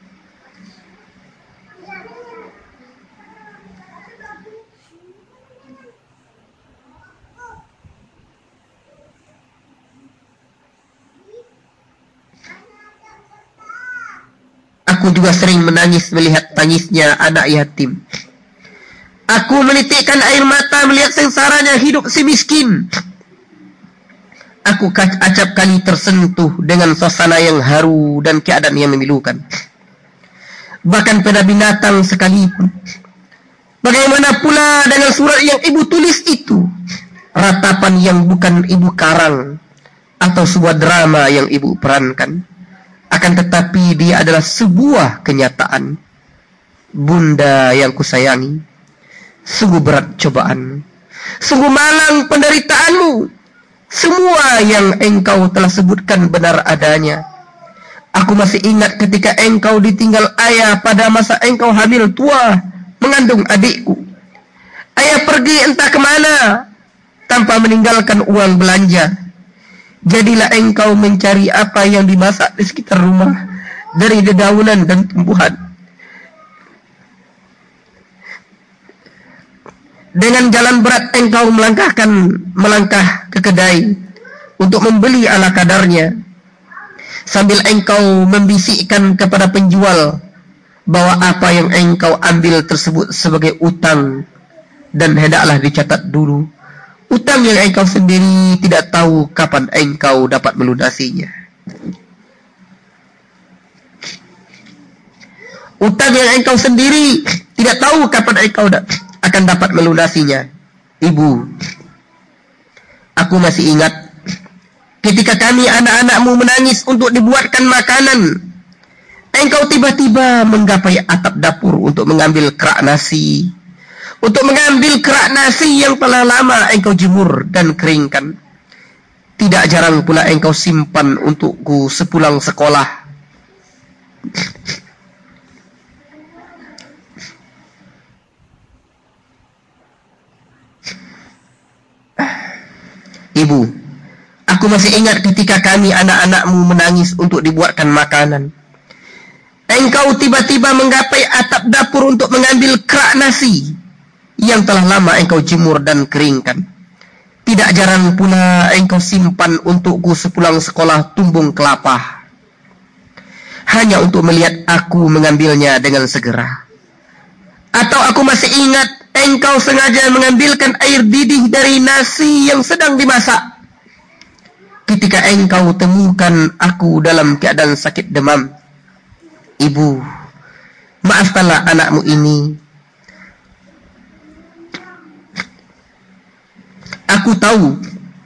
Aku juga sering menangis melihat tangisnya anak yatim. Aku menitikkan air mata melihat sengsaranya hidup si miskin. Aku acap kali tersentuh dengan suasana yang haru dan keadaan yang memilukan. Bahkan pada binatang sekalipun. Bagaimana pula dengan surat yang ibu tulis itu? Ratapan yang bukan ibu karang atau sebuah drama yang ibu perankan. Akan tetapi dia adalah sebuah kenyataan. Bunda yang kusayangi, sungguh berat cobaanmu, sungguh malang penderitaanmu. Semua yang engkau telah sebutkan benar adanya. Aku masih ingat ketika engkau ditinggal ayah pada masa engkau hamil tua mengandung adikku. Ayah pergi entah kemana tanpa meninggalkan uang belanja. Jadilah engkau mencari apa yang dimasak di sekitar rumah dari dedaunan dan tumbuhan. Dengan jalan berat engkau melangkah ke kedai untuk membeli ala kadarnya, sambil engkau membisikkan kepada penjual bahwa apa yang engkau ambil tersebut sebagai utang dan hendaklah dicatat dulu. Utang yang engkau sendiri tidak tahu kapan engkau dapat melunasinya. Utang yang engkau sendiri tidak tahu kapan engkau akan dapat melunasinya. Ibu, aku masih ingat ketika kami anak-anakmu menangis untuk dibuatkan makanan. Engkau tiba-tiba menggapai atap dapur untuk mengambil kerak nasi. Untuk mengambil kerak nasi yang telah lama engkau jemur dan keringkan. Tidak jarang pula engkau simpan untukku sepulang sekolah. Ibu, aku Aku masih ingat ketika kami anak-anakmu menangis untuk dibuatkan makanan. Engkau tiba-tiba menggapai atap dapur untuk mengambil kerak nasi yang telah lama engkau jemur dan keringkan. Tidak jarang pula engkau simpan untukku sepulang sekolah tumbung kelapa, hanya untuk melihat aku mengambilnya dengan segera. Atau aku masih ingat engkau sengaja mengambilkan air didih dari nasi yang sedang dimasak ketika engkau temukan aku dalam keadaan sakit demam. Ibu, maafkanlah anakmu ini. Aku tahu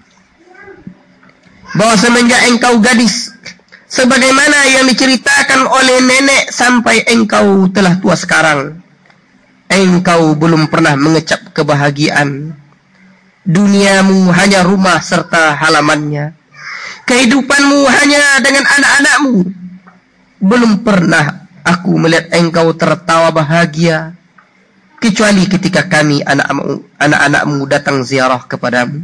bahwa semenjak engkau gadis, sebagaimana yang diceritakan oleh nenek sampai engkau telah tua sekarang, engkau belum pernah mengecap kebahagiaan. Duniamu hanya rumah serta halamannya. Kehidupanmu hanya dengan anak-anakmu. Belum pernah aku melihat engkau tertawa bahagia, kecuali ketika kami anak-anakmu datang ziarah kepadamu.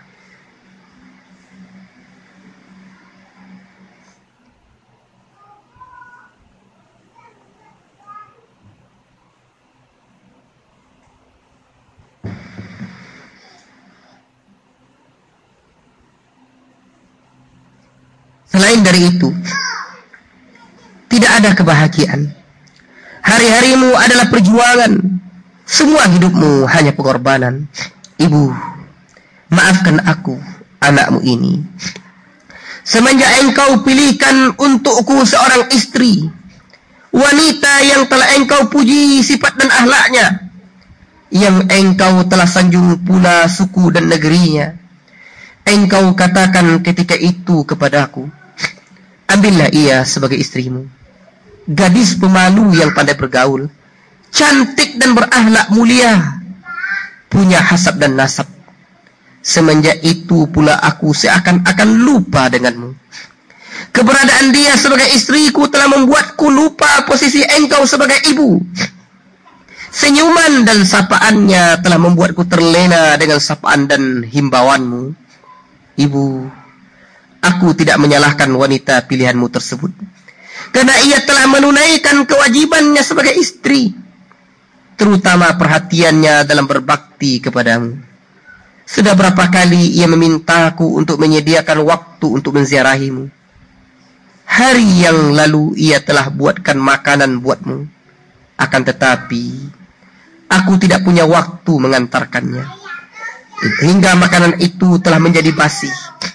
Selain dari itu, tidak ada kebahagiaan. Hari-harimu adalah perjuangan. Semua hidupmu hanya pengorbanan. Ibu, maafkan aku, anakmu ini. Semenjak engkau pilihkan untukku seorang istri, wanita yang telah engkau puji sifat dan akhlaknya, yang engkau telah sanjung pula suku dan negerinya, engkau katakan ketika itu kepadaku, ambillah ia sebagai istrimu. Gadis pemalu yang pandai bergaul, cantik dan berakhlak mulia, punya hasab dan nasab. Semenjak itu pula aku seakan-akan lupa denganmu. Keberadaan dia sebagai istriku telah membuatku lupa posisi engkau sebagai ibu. Senyuman dan sapaannya telah membuatku terlena dengan sapaan dan himbauanmu. Ibu, aku tidak menyalahkan wanita pilihanmu tersebut, karena ia telah menunaikan kewajibannya sebagai istri, terutama perhatiannya dalam berbakti kepadamu. Sudah berapa kali ia memintaku untuk menyediakan waktu untuk menziarahimu. Hari yang lalu ia telah buatkan makanan buatmu, akan tetapi aku tidak punya waktu mengantarkannya, hingga makanan itu telah menjadi basi.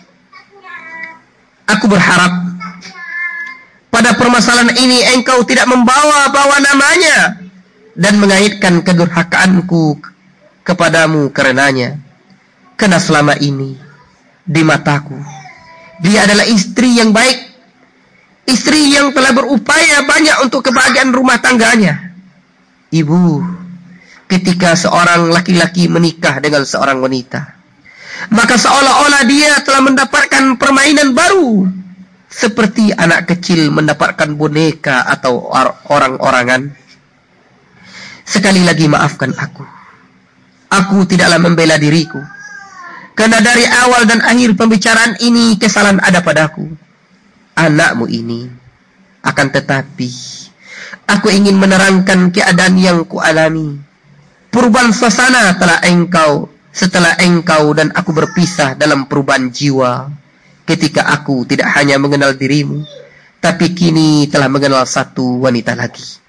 Aku berharap pada permasalahan ini engkau tidak membawa-bawa namanya dan mengaitkan kedurhakaanku kepadamu karenanya. Karena selama ini di mataku dia adalah istri yang baik, istri yang telah berupaya banyak untuk kebahagiaan rumah tangganya. Ibu, ketika seorang laki-laki menikah dengan seorang wanita, maka seolah-olah dia telah mendapatkan permainan baru, seperti anak kecil mendapatkan boneka atau orang-orangan. Sekali lagi maafkan aku. Aku tidaklah membela diriku, karena dari awal dan akhir pembicaraan ini kesalahan ada padaku, anakmu ini. Akan tetapi aku ingin menerangkan keadaan yang kualami. Perubahan suasana setelah engkau dan aku berpisah dalam perubahan jiwa, ketika aku tidak hanya mengenal dirimu, tapi kini telah mengenal satu wanita lagi.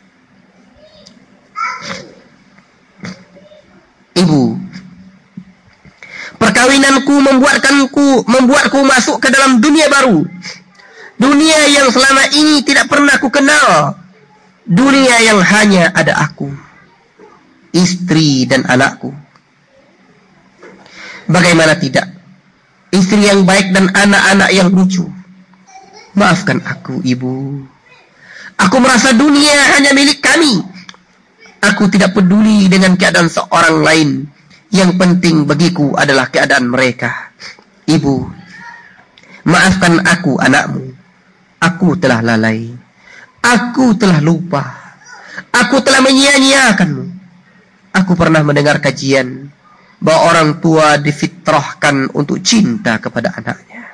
Ibu, perkawinanku membuatku masuk ke dalam dunia baru, dunia yang selama ini tidak pernah ku kenal, dunia yang hanya ada aku, istri dan anakku. Bagaimana tidak, istri yang baik dan anak-anak yang lucu. Maafkan aku, ibu. Aku merasa dunia hanya milik kami. Aku tidak peduli dengan keadaan seorang lain. Yang penting bagiku adalah keadaan mereka. Ibu, maafkan aku, anakmu. Aku telah lalai. Aku telah lupa. Aku telah menyia-nyiakanmu. Aku pernah mendengar kajian bahwa orang tua difitrahkan untuk cinta kepada anaknya.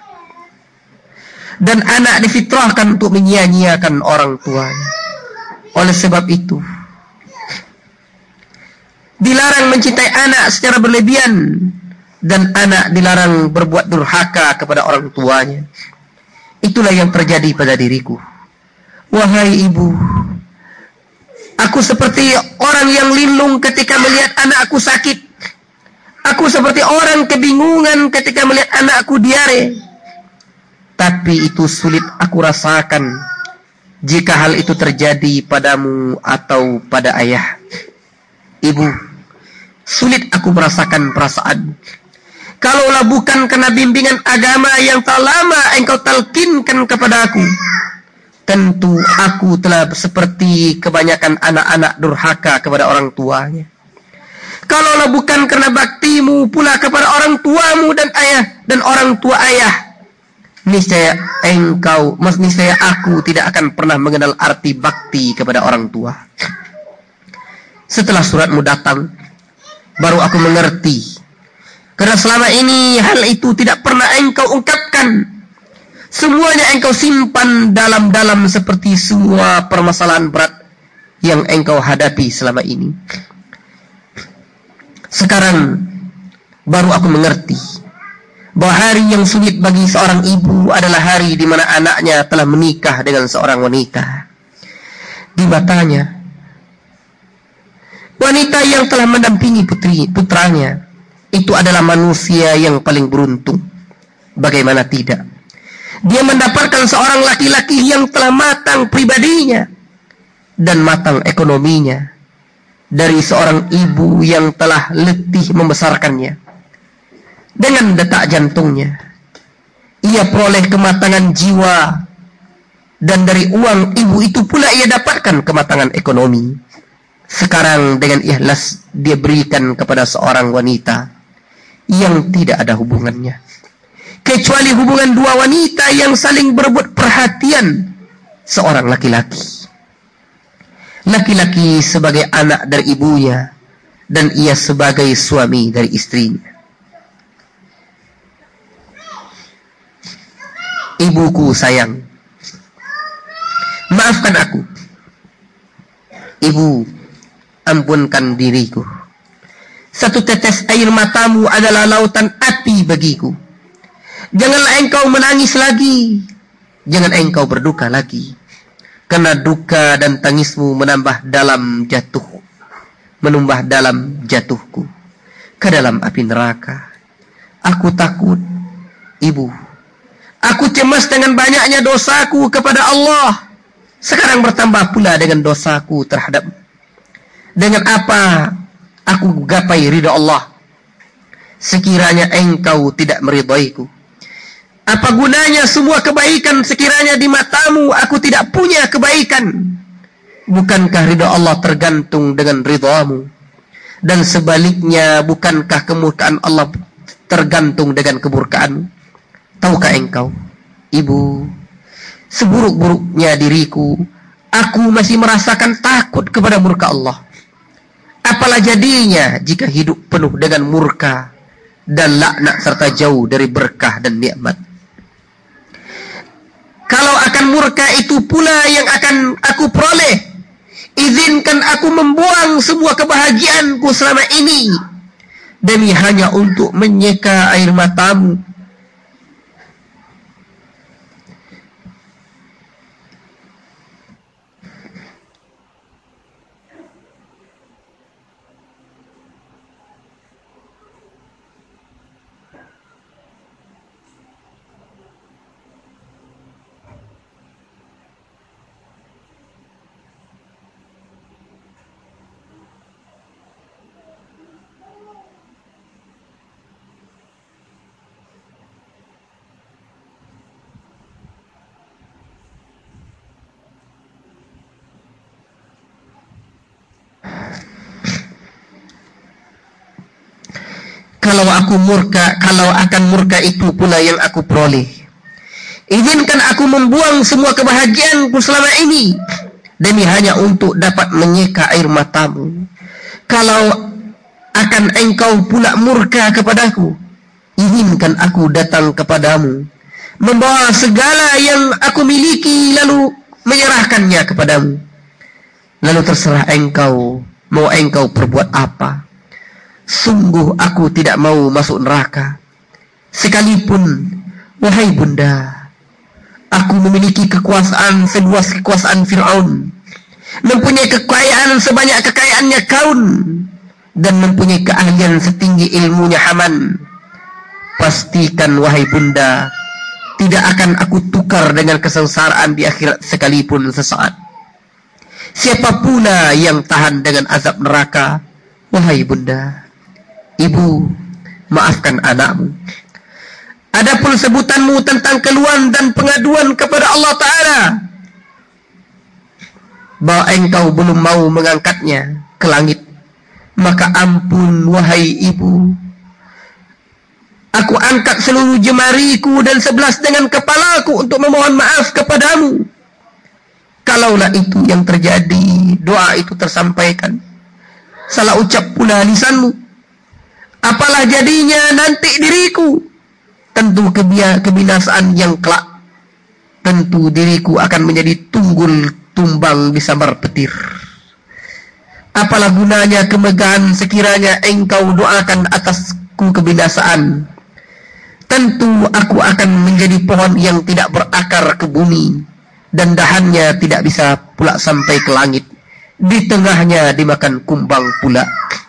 Dan anak difitrahkan untuk menyia-nyiakan orang tuanya. Oleh sebab itu, dilarang mencintai anak secara berlebihan, dan anak dilarang berbuat durhaka kepada orang tuanya. Itulah yang terjadi pada diriku. Wahai ibu, aku seperti orang yang linglung ketika melihat anakku sakit. Aku seperti orang kebingungan ketika melihat anakku diare. Tapi itu sulit aku rasakan jika hal itu terjadi padamu atau pada ayah. Ibu, sulit aku merasakan perasaan. Kalaulah bukan karena bimbingan agama yang telah lama engkau talkinkan kepada aku, tentu aku telah seperti kebanyakan anak-anak durhaka kepada orang tuanya. Kalaulah bukan karena baktimu pula kepada orang tuamu dan ayah dan orang tua ayah, niscaya aku tidak akan pernah mengenal arti bakti kepada orang tua. Setelah suratmu datang, baru aku mengerti. Karena selama ini hal itu tidak pernah engkau ungkapkan. Semuanya engkau simpan dalam-dalam seperti semua permasalahan berat yang engkau hadapi selama ini. Sekarang baru aku mengerti bahwa hari yang sulit bagi seorang ibu adalah hari di mana anaknya telah menikah dengan seorang wanita. Di matanya, wanita yang telah mendampingi putranya itu adalah manusia yang paling beruntung. Bagaimana tidak? Dia mendapatkan seorang laki-laki yang telah matang pribadinya dan matang ekonominya dari seorang ibu yang telah letih membesarkannya. Dengan detak jantungnya, ia peroleh kematangan jiwa, dan dari uang ibu itu pula ia dapatkan kematangan ekonomi. Sekarang dengan ikhlas dia berikan kepada seorang wanita yang tidak ada hubungannya, kecuali hubungan dua wanita yang saling berebut perhatian seorang laki-laki. Laki-laki sebagai anak dari ibunya, dan ia sebagai suami dari istrinya. Ibuku sayang, maafkan aku. Ibu, ampunkan diriku. Satu tetes air matamu adalah lautan api bagiku. Janganlah engkau menangis lagi. Jangan engkau berduka lagi. Karena duka dan tangismu menambah dalam jatuhku ke dalam api neraka. Aku takut, ibu. Aku cemas dengan banyaknya dosaku kepada Allah. Sekarang bertambah pula dengan dosaku terhadap. Dengan apa aku gapai ridha Allah sekiranya engkau tidak meridaiku? Apa gunanya semua kebaikan sekiranya di matamu aku tidak punya kebaikan? Bukankah ridha Allah tergantung dengan ridhamu? Dan sebaliknya, bukankah kemurkaan Allah tergantung dengan kemurkaanmu? Tahukah engkau, ibu, seburuk-buruknya diriku, aku masih merasakan takut kepada murka Allah. Apalah jadinya jika hidup penuh dengan murka dan laknat serta jauh dari berkah dan nikmat. Kalau akan murka itu pula yang akan aku peroleh, izinkan aku membuang semua kebahagiaanku selama ini demi hanya untuk menyeka air matamu. Kalau akan murka itu pula yang aku peroleh, izinkan aku membuang semua kebahagiaanku selama ini demi hanya untuk dapat menyeka air matamu. Kalau akan engkau pula murka kepadaku, izinkan aku datang kepadamu membawa segala yang aku miliki lalu menyerahkannya kepadamu. Lalu terserah engkau, mau engkau perbuat apa. Sungguh aku tidak mau masuk neraka, sekalipun, wahai bunda, aku memiliki kekuasaan seluas kekuasaan Fir'aun, mempunyai kekayaan sebanyak kekayaannya Kaun, dan mempunyai keahlian setinggi ilmunya Haman. Pastikan, wahai bunda, tidak akan aku tukar dengan kesengsaraan di akhirat sekalipun sesaat. Siapa pula yang tahan dengan azab neraka, wahai bunda, ibu, maafkan anakmu. Adapun sebutanmu tentang keluhan dan pengaduan kepada Allah Ta'ala, bahwa engkau belum mau mengangkatnya ke langit, maka ampun, wahai ibu, aku angkat seluruh jemariku dan 11 dengan kepalaku untuk memohon maaf kepadamu. Kalaulah itu yang terjadi, doa itu tersampaikan, salah ucap pula lisanmu, apalah jadinya nanti diriku? Tentu kebinasaan yang kelak. Tentu diriku akan menjadi tunggul tumbang di sambar petir. Apalah gunanya kemegahan sekiranya engkau doakan atasku kebinasaan. Tentu aku akan menjadi pohon yang tidak berakar ke bumi, dan dahannya tidak bisa pula sampai ke langit. Di tengahnya dimakan kumbang pula.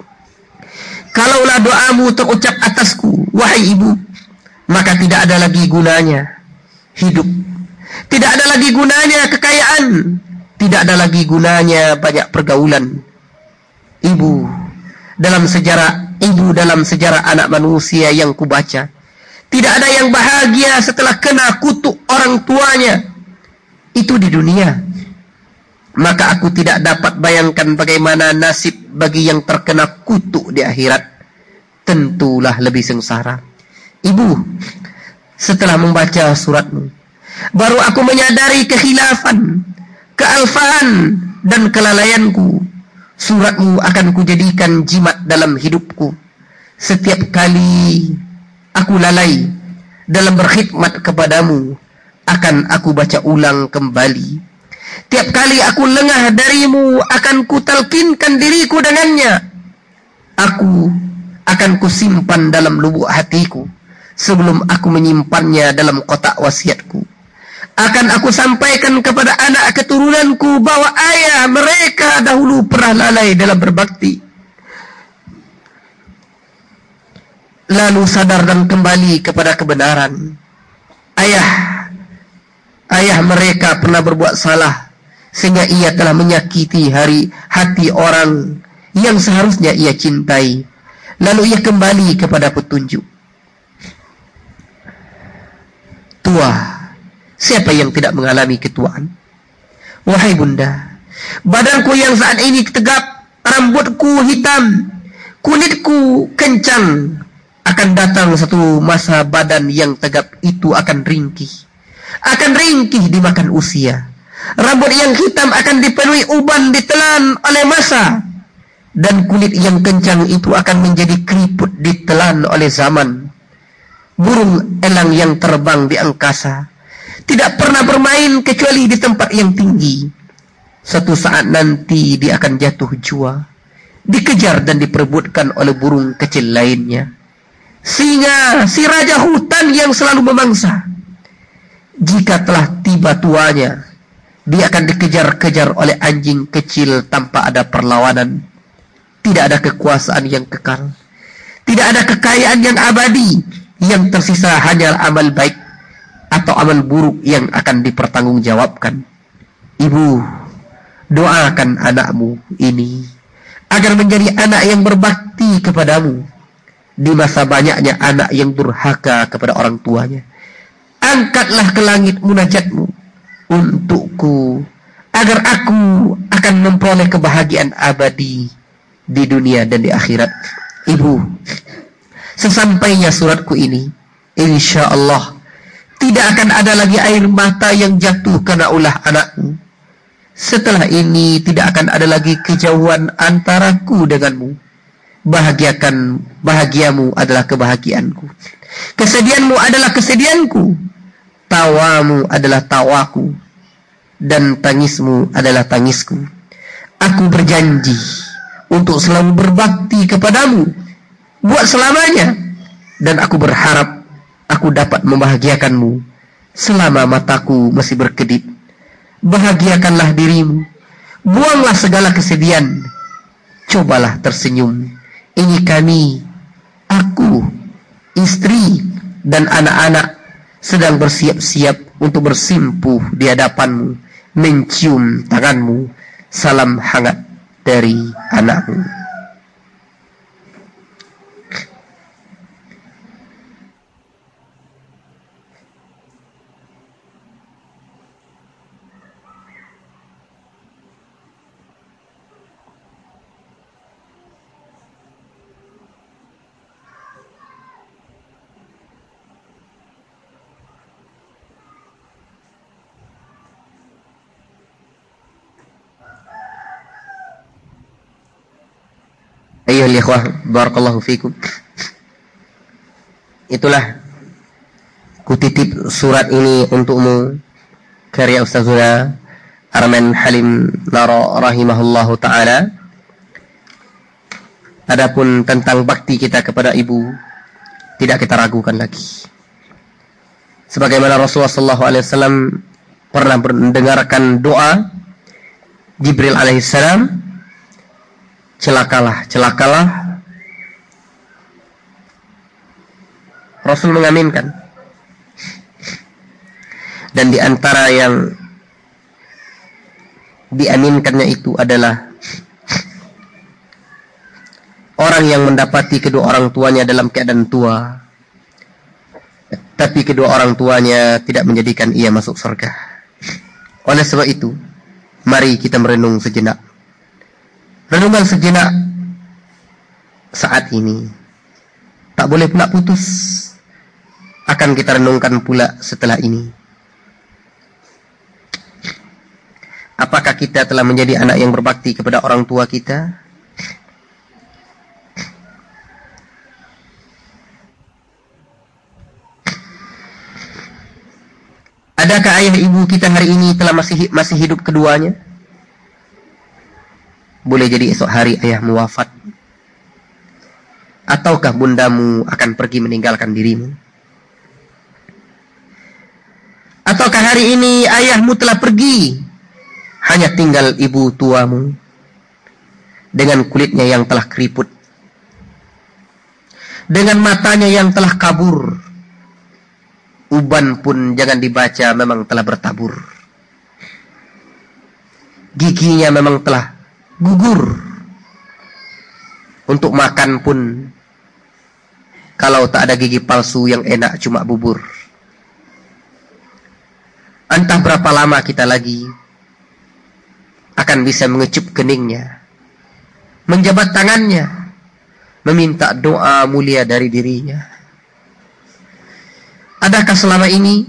Kalaulah doamu terucap atasku, wahai ibu, maka tidak ada lagi gunanya hidup, tidak ada lagi gunanya kekayaan, tidak ada lagi gunanya banyak pergaulan. Ibu dalam sejarah anak manusia yang kubaca, tidak ada yang bahagia setelah kena kutuk orang tuanya itu di dunia. Maka aku tidak dapat bayangkan bagaimana nasib bagi yang terkena kutuk di akhirat. Tentulah lebih sengsara. Ibu, setelah membaca suratmu, baru aku menyadari kekhilafan, kealfaan, dan kelalaianku. Suratmu akan kujadikan jimat dalam hidupku. Setiap kali aku lalai dalam berkhidmat kepadamu, akan aku baca ulang kembali. Tiap kali aku lengah darimu, akan kutalkinkan diriku dengannya. Aku akan kusimpan dalam lubuk hatiku sebelum aku menyimpannya dalam kotak wasiatku. Akan aku sampaikan kepada anak keturunanku bahwa ayah mereka dahulu pernah lalai dalam berbakti, lalu sadar dan kembali kepada kebenaran. Ayah mereka pernah berbuat salah, sehingga ia telah menyakiti hati orang yang seharusnya ia cintai. Lalu ia kembali kepada petunjuk. Tua, siapa yang tidak mengalami ketuaan? Wahai bunda, badanku yang saat ini tegap, rambutku hitam, kulitku kencang. Akan datang satu masa badan yang tegap itu akan ringkih dimakan usia. Rambut yang hitam akan dipenuhi uban ditelan oleh masa, dan kulit yang kencang itu akan menjadi keriput ditelan oleh zaman. Burung elang yang terbang di angkasa tidak pernah bermain kecuali di tempat yang tinggi. Suatu saat nanti dia akan jatuh jua, dikejar dan diperebutkan oleh burung kecil lainnya. Singa, si raja hutan yang selalu memangsa, jika telah tiba tuanya, dia akan dikejar-kejar oleh anjing kecil tanpa ada perlawanan. Tidak ada kekuasaan yang kekal, tidak ada kekayaan yang abadi. Yang tersisa hanyalah amal baik atau amal buruk yang akan dipertanggungjawabkan. Ibu, doakan anakmu ini agar menjadi anak yang berbakti kepadamu di masa banyaknya anak yang durhaka kepada orang tuanya. Angkatlah ke langit munajatmu untukku, agar aku akan memperoleh kebahagiaan abadi di dunia dan di akhirat. Ibu, sesampainya suratku ini, insya Allah tidak akan ada lagi air mata yang jatuh karena ulah anakmu. Setelah ini tidak akan ada lagi kejauhan antaraku denganmu. Bahagiamu adalah kebahagiaanku, kesedihanmu adalah kesedihanku. tawamu adalah tawaku, dan tangismu adalah tangisku. Aku berjanji untuk selalu berbakti kepadamu buat selamanya, dan aku berharap aku dapat membahagiakanmu selama mataku masih berkedip. Bahagiakanlah dirimu, buanglah segala kesedihan, cobalah tersenyum. Ini kami, aku, istri, dan anak-anak sedang bersiap-siap untuk bersimpuh di hadapanmu, mencium tanganmu. Salam hangat dari anakmu. Ayyuhal ikhwah, barakallahu fikum. Itulah kutitip surat ini untukmu, karya Ustazuna Arman Halim Naro rahimahullahu ta'ala. Adapun tentang bakti kita kepada ibu, tidak kita ragukan lagi. Sebagaimana Rasulullah SAW pernah mendengarkan doa Jibril alaihissalam, celakalah, celakalah. Rasul mengaminkan. Dan di antara yang diaminkannya itu adalah orang yang mendapati kedua orang tuanya dalam keadaan tua, tapi kedua orang tuanya tidak menjadikan ia masuk surga. Oleh sebab itu, mari kita merenung sejenak. Renungan sejenak saat ini. Tak boleh pula putus. Akan kita renungkan pula setelah ini. Apakah kita telah menjadi anak yang berbakti kepada orang tua kita? Adakah ayah ibu kita hari ini telah masih hidup keduanya? Boleh jadi esok hari ayahmu wafat, ataukah bundamu akan pergi meninggalkan dirimu, ataukah hari ini ayahmu telah pergi, hanya tinggal ibu tuamu dengan kulitnya yang telah keriput, dengan matanya yang telah kabur, uban pun jangan dibaca memang telah bertabur, giginya memang telah gugur, untuk makan pun kalau tak ada gigi palsu yang enak cuma bubur. Entah berapa lama kita lagi akan bisa mengecup keningnya, menjabat tangannya, meminta doa mulia dari dirinya. Adakah selama ini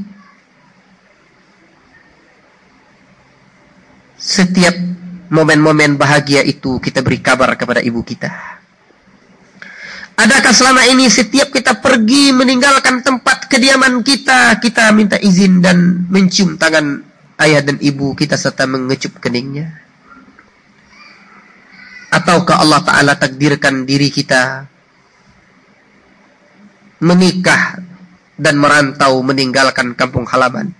setiap momen-momen bahagia itu kita beri kabar kepada ibu kita? Adakah selama ini setiap kita pergi meninggalkan tempat kediaman kita, kita minta izin dan mencium tangan ayah dan ibu kita serta mengecup keningnya? Ataukah Allah Ta'ala takdirkan diri kita menikah dan merantau meninggalkan kampung halaman?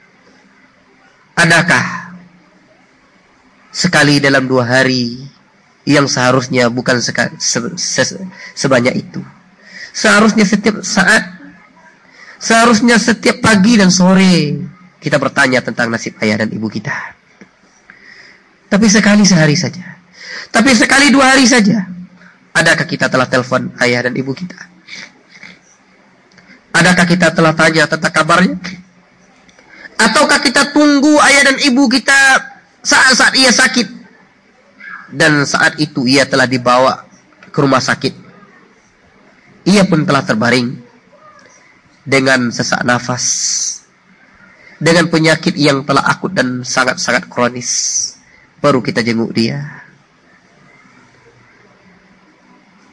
Adakah sekali dalam 2 hari yang seharusnya bukan sebanyak itu? Seharusnya setiap saat, seharusnya setiap pagi dan sore kita bertanya tentang nasib ayah dan ibu kita. Tapi sekali sehari saja, tapi sekali 2 hari saja, adakah kita telah telepon ayah dan ibu kita? Adakah kita telah tanya tentang kabarnya? Ataukah kita tunggu ayah dan ibu kita saat-saat ia sakit, dan saat itu ia telah dibawa ke rumah sakit, ia pun telah terbaring dengan sesak nafas, dengan penyakit yang telah akut dan sangat-sangat kronis, baru kita jenguk dia?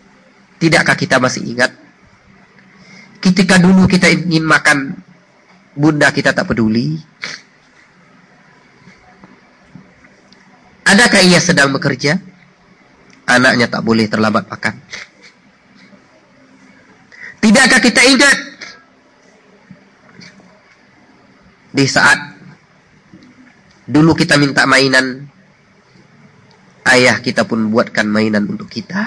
Tidakkah kita masih ingat ketika dulu kita ingin makan bunda kita tak peduli? Adakah ia sedang bekerja? Anaknya tak boleh terlambat makan. Tidakkah kita ingat di saat dulu kita minta mainan, ayah kita pun buatkan mainan untuk kita.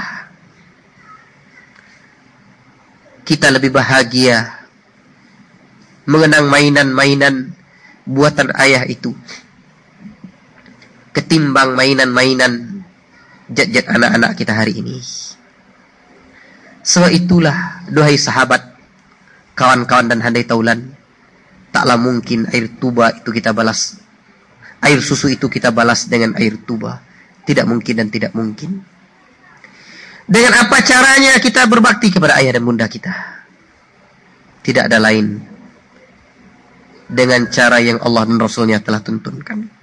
Kita lebih bahagia mengenang mainan-mainan buatan ayah itu ketimbang mainan-mainan jet-jet anak-anak kita hari ini. Sebab itulah, duhai sahabat, kawan-kawan dan handai taulan, taklah mungkin air tuba itu kita balas, air susu itu kita balas dengan air tuba. Tidak mungkin dan tidak mungkin. Dengan apa caranya kita berbakti kepada ayah dan bunda kita? Tidak ada lain dengan cara yang Allah dan Rasulnya telah tuntunkan.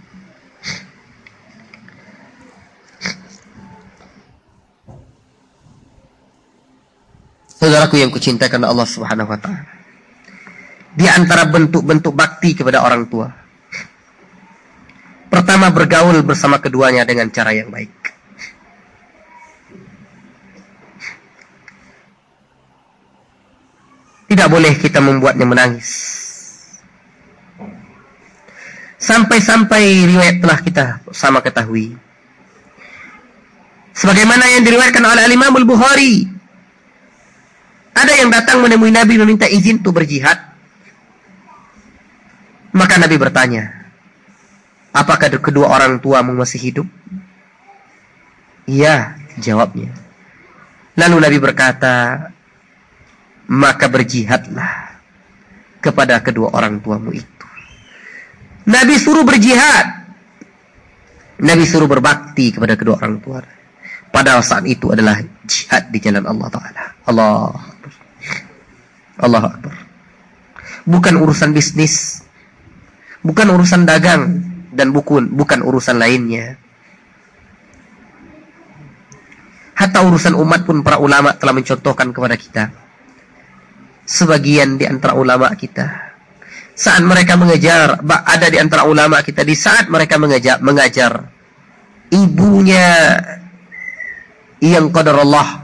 Saudaraku yang kucintai karena Allah Subhanahu wa ta'ala, di antara bentuk-bentuk bakti kepada orang tua, pertama, bergaul bersama keduanya dengan cara yang baik. Tidak boleh kita membuatnya menangis. Sampai-sampai riwayat telah kita sama ketahui, sebagaimana yang diriwayatkan oleh Al-Imam Al-Bukhari, ada yang datang menemui Nabi meminta izin untuk berjihad. Maka Nabi bertanya, apakah kedua orang tuamu masih hidup? Iya, jawabnya. Lalu Nabi berkata, maka berjihadlah kepada kedua orang tuamu itu. Nabi suruh berjihad. Nabi suruh berbakti kepada kedua orang tua. Padahal saat itu adalah jihad di jalan Allah Ta'ala. Allah Akbar. Bukan urusan bisnis, bukan urusan dagang, dan bukan urusan lainnya. Hatta urusan umat pun para ulama telah mencontohkan kepada kita. Sebagian di antara ulama kita, saat mereka mengajar, ada di antara ulama kita, di saat mereka mengajar ibunya yang qadarullah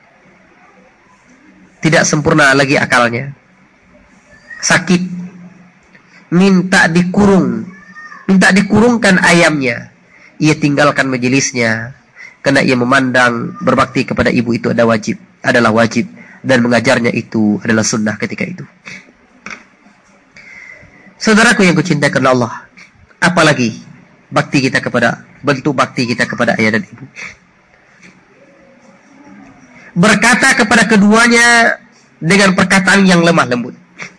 tidak sempurna lagi akalnya, sakit, minta dikurungkan ayamnya. Ia tinggalkan majelisnya karena ia memandang berbakti kepada ibu itu adalah wajib, dan mengajarnya itu adalah sunnah ketika itu. Saudaraku yang kucintai karena Allah, apalagi bentuk bakti kita kepada ayah dan ibu. Berkata kepada keduanya dengan perkataan yang lemah lembut.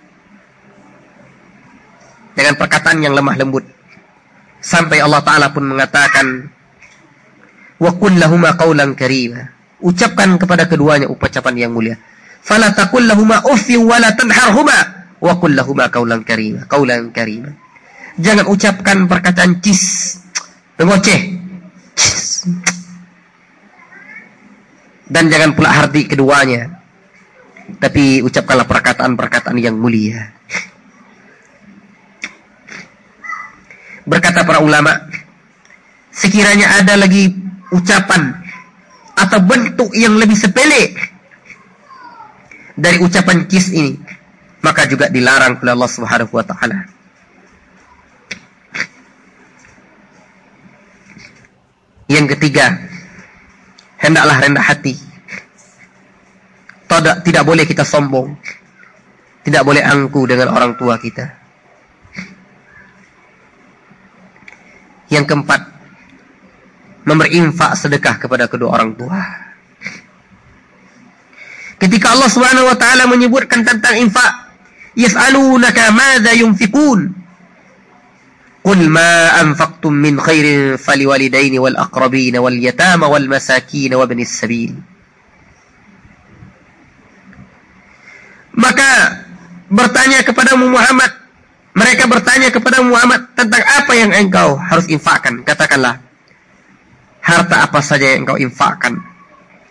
Dengan perkataan yang lemah lembut. Sampai Allah Ta'ala pun mengatakan, wa qul lahuma qawlan karima. Ucapkan kepada keduanya ucapan yang mulia. Fala taqul lahuma uffin wa la tanharhuma wa qul lahuma qawlan karima. Qawlan karima. Jangan ucapkan perkataan cis, mengoceh. Cis. Dan jangan pula hardik keduanya, tapi ucapkanlah perkataan-perkataan yang mulia. Berkata para ulama, sekiranya ada lagi ucapan atau bentuk yang lebih sepele dari ucapan kis ini, maka juga dilarang oleh Allah Subhanahu wa ta'ala. Yang ketiga, hendaklah rendah hati. Tidak boleh kita sombong. Tidak boleh angku dengan orang tua kita. Yang keempat, memberi infak sedekah kepada kedua orang tua. Ketika Allah Subhanahu wa ta'ala menyebutkan tentang infak, yas'alunaka madza yunfikun. Qul ma anfaqtum min khairin faliwalidaini wal aqrabin wal yatama wal masakin wa ibnis sabil. Maka bertanya kepada Muhammad, mereka bertanya kepada Muhammad tentang apa yang engkau harus infakkan. Katakanlah, harta apa saja yang engkau infakkan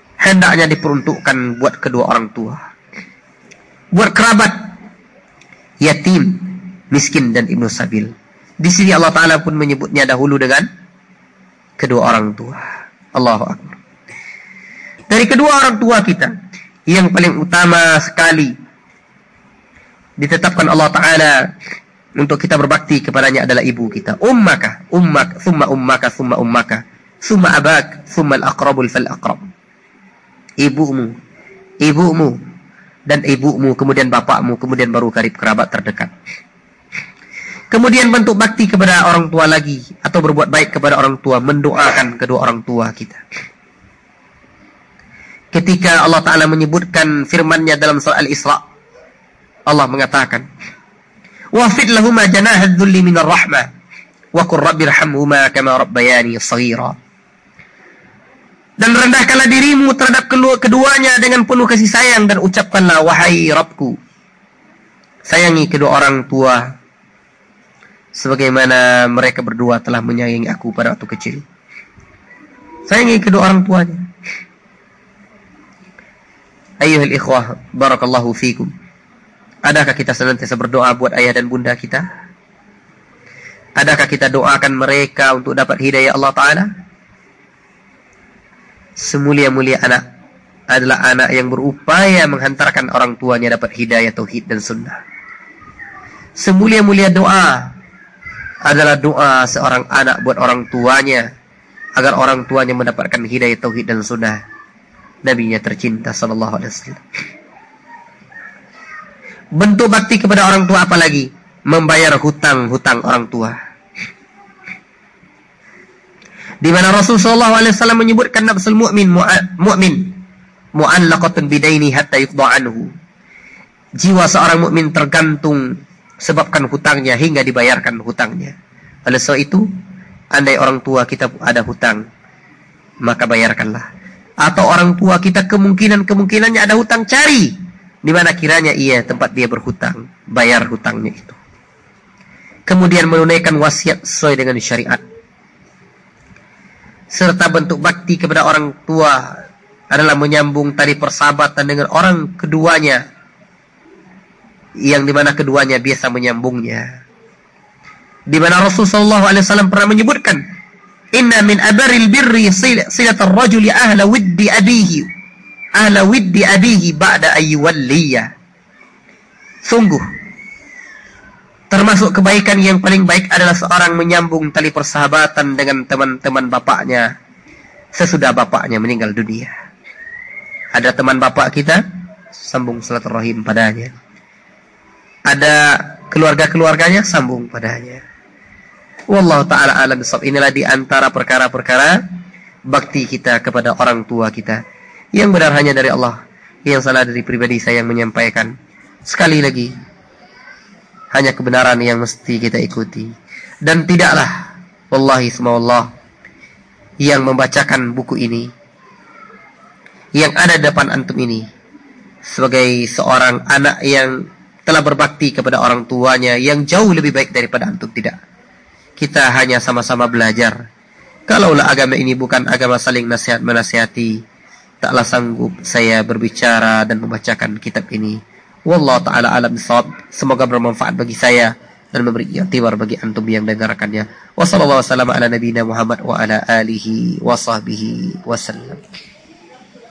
hendaknya diperuntukkan buat kedua orang tua, buat kerabat yatim, miskin, dan ibnu sabil. Di sini Allah Ta'ala pun menyebutnya dahulu dengan kedua orang tua. Allahu Akbar. Dari kedua orang tua kita, yang paling utama sekali ditetapkan Allah Ta'ala untuk kita berbakti kepadanya adalah ibu kita. Ummak, thumma ummaka, thumma ummaka, thumma abak, thumma al-aqrabul fal-aqrab. Ibumu, dan ibumu, kemudian bapakmu, kemudian baru karib kerabat terdekat. Kemudian bentuk bakti kepada orang tua lagi, atau berbuat baik kepada orang tua, mendoakan kedua orang tua kita. Ketika Allah Ta'ala menyebutkan firman-Nya dalam surah Al-Isra, Allah mengatakan, "Wafid lahuma janahad dhulli minar rahmah, wa qur rabbirhamhuma kama rabbayani shaghira." Dan rendahkanlah dirimu terhadap keduanya dengan penuh kasih sayang, dan ucapkanlah, "Wahai Rabbku, sayangi kedua orang tua sebagaimana mereka berdua telah menyayangi aku pada waktu kecil." Sayangi kedua orang tuanya. Ayyuhal ikhwah, barakallahu fikum. Adakah kita senantiasa berdoa buat ayah dan bunda kita? Adakah kita doakan mereka untuk dapat hidayah Allah Ta'ala? Semulia-mulia anak adalah anak yang berupaya menghantarkan orang tuanya dapat hidayah tauhid dan sunnah. Semulia-mulia doa adalah doa seorang anak buat orang tuanya, agar orang tuanya mendapatkan hidayah tauhid dan sunnah Nabi-Nya tercinta sallallahu alaihi wasallam. Bentuk bakti kepada orang tua apa lagi? Membayar hutang-hutang orang tua. Di mana Rasul sallallahu alaihi wasallam menyebutkan nafsul mu'min mu'allaqatun bidaini hatta yuqda anhu. Jiwa seorang mukmin tergantung sebabkan hutangnya hingga dibayarkan hutangnya. Oleh sebab itu, andai orang tua kita ada hutang, maka bayarkanlah. Atau orang tua kita kemungkinannya ada hutang, cari di mana kiranya tempat dia berhutang, bayar hutangnya itu. Kemudian menunaikan wasiat sesuai dengan syariat. Serta bentuk bakti kepada orang tua adalah menyambung tali persahabatan dengan orang keduanya, yang dimana keduanya biasa menyambungnya. Di mana Rasulullah SAW pernah menyebutkan, "Inna min abaril birri silatul rajuli ahla widdi abihi ba'da ayyuwalliya." Sungguh, termasuk kebaikan yang paling baik adalah seorang menyambung tali persahabatan dengan teman-teman bapaknya sesudah bapaknya meninggal dunia. Ada teman bapak kita, sambung silaturahim padanya. Ada keluarga-keluarganya, sambung padanya. Wallahu ta'ala alam bisawab. Inilah di antara perkara-perkara bakti kita kepada orang tua kita. Yang benar hanya dari Allah, yang salah dari pribadi saya yang menyampaikan. Sekali lagi, hanya kebenaran yang mesti kita ikuti. Dan tidaklah, wallahi summa wallah, yang membacakan buku ini, yang ada di depan antum ini, sebagai seorang anak yang telah berbakti kepada orang tuanya yang jauh lebih baik daripada antum, tidak. Kita hanya sama-sama belajar. Kalaulah agama ini bukan agama saling nasihat-menasihati, taklah sanggup saya berbicara dan membacakan kitab ini. Wallahu ta'ala alam bisawab. Semoga bermanfaat bagi saya dan memberi i'tibar bagi antum yang mendengarkannya. Wassallallahu wasallam ala nabiyina Muhammad wa ala alihi wa sahbihi wasallam.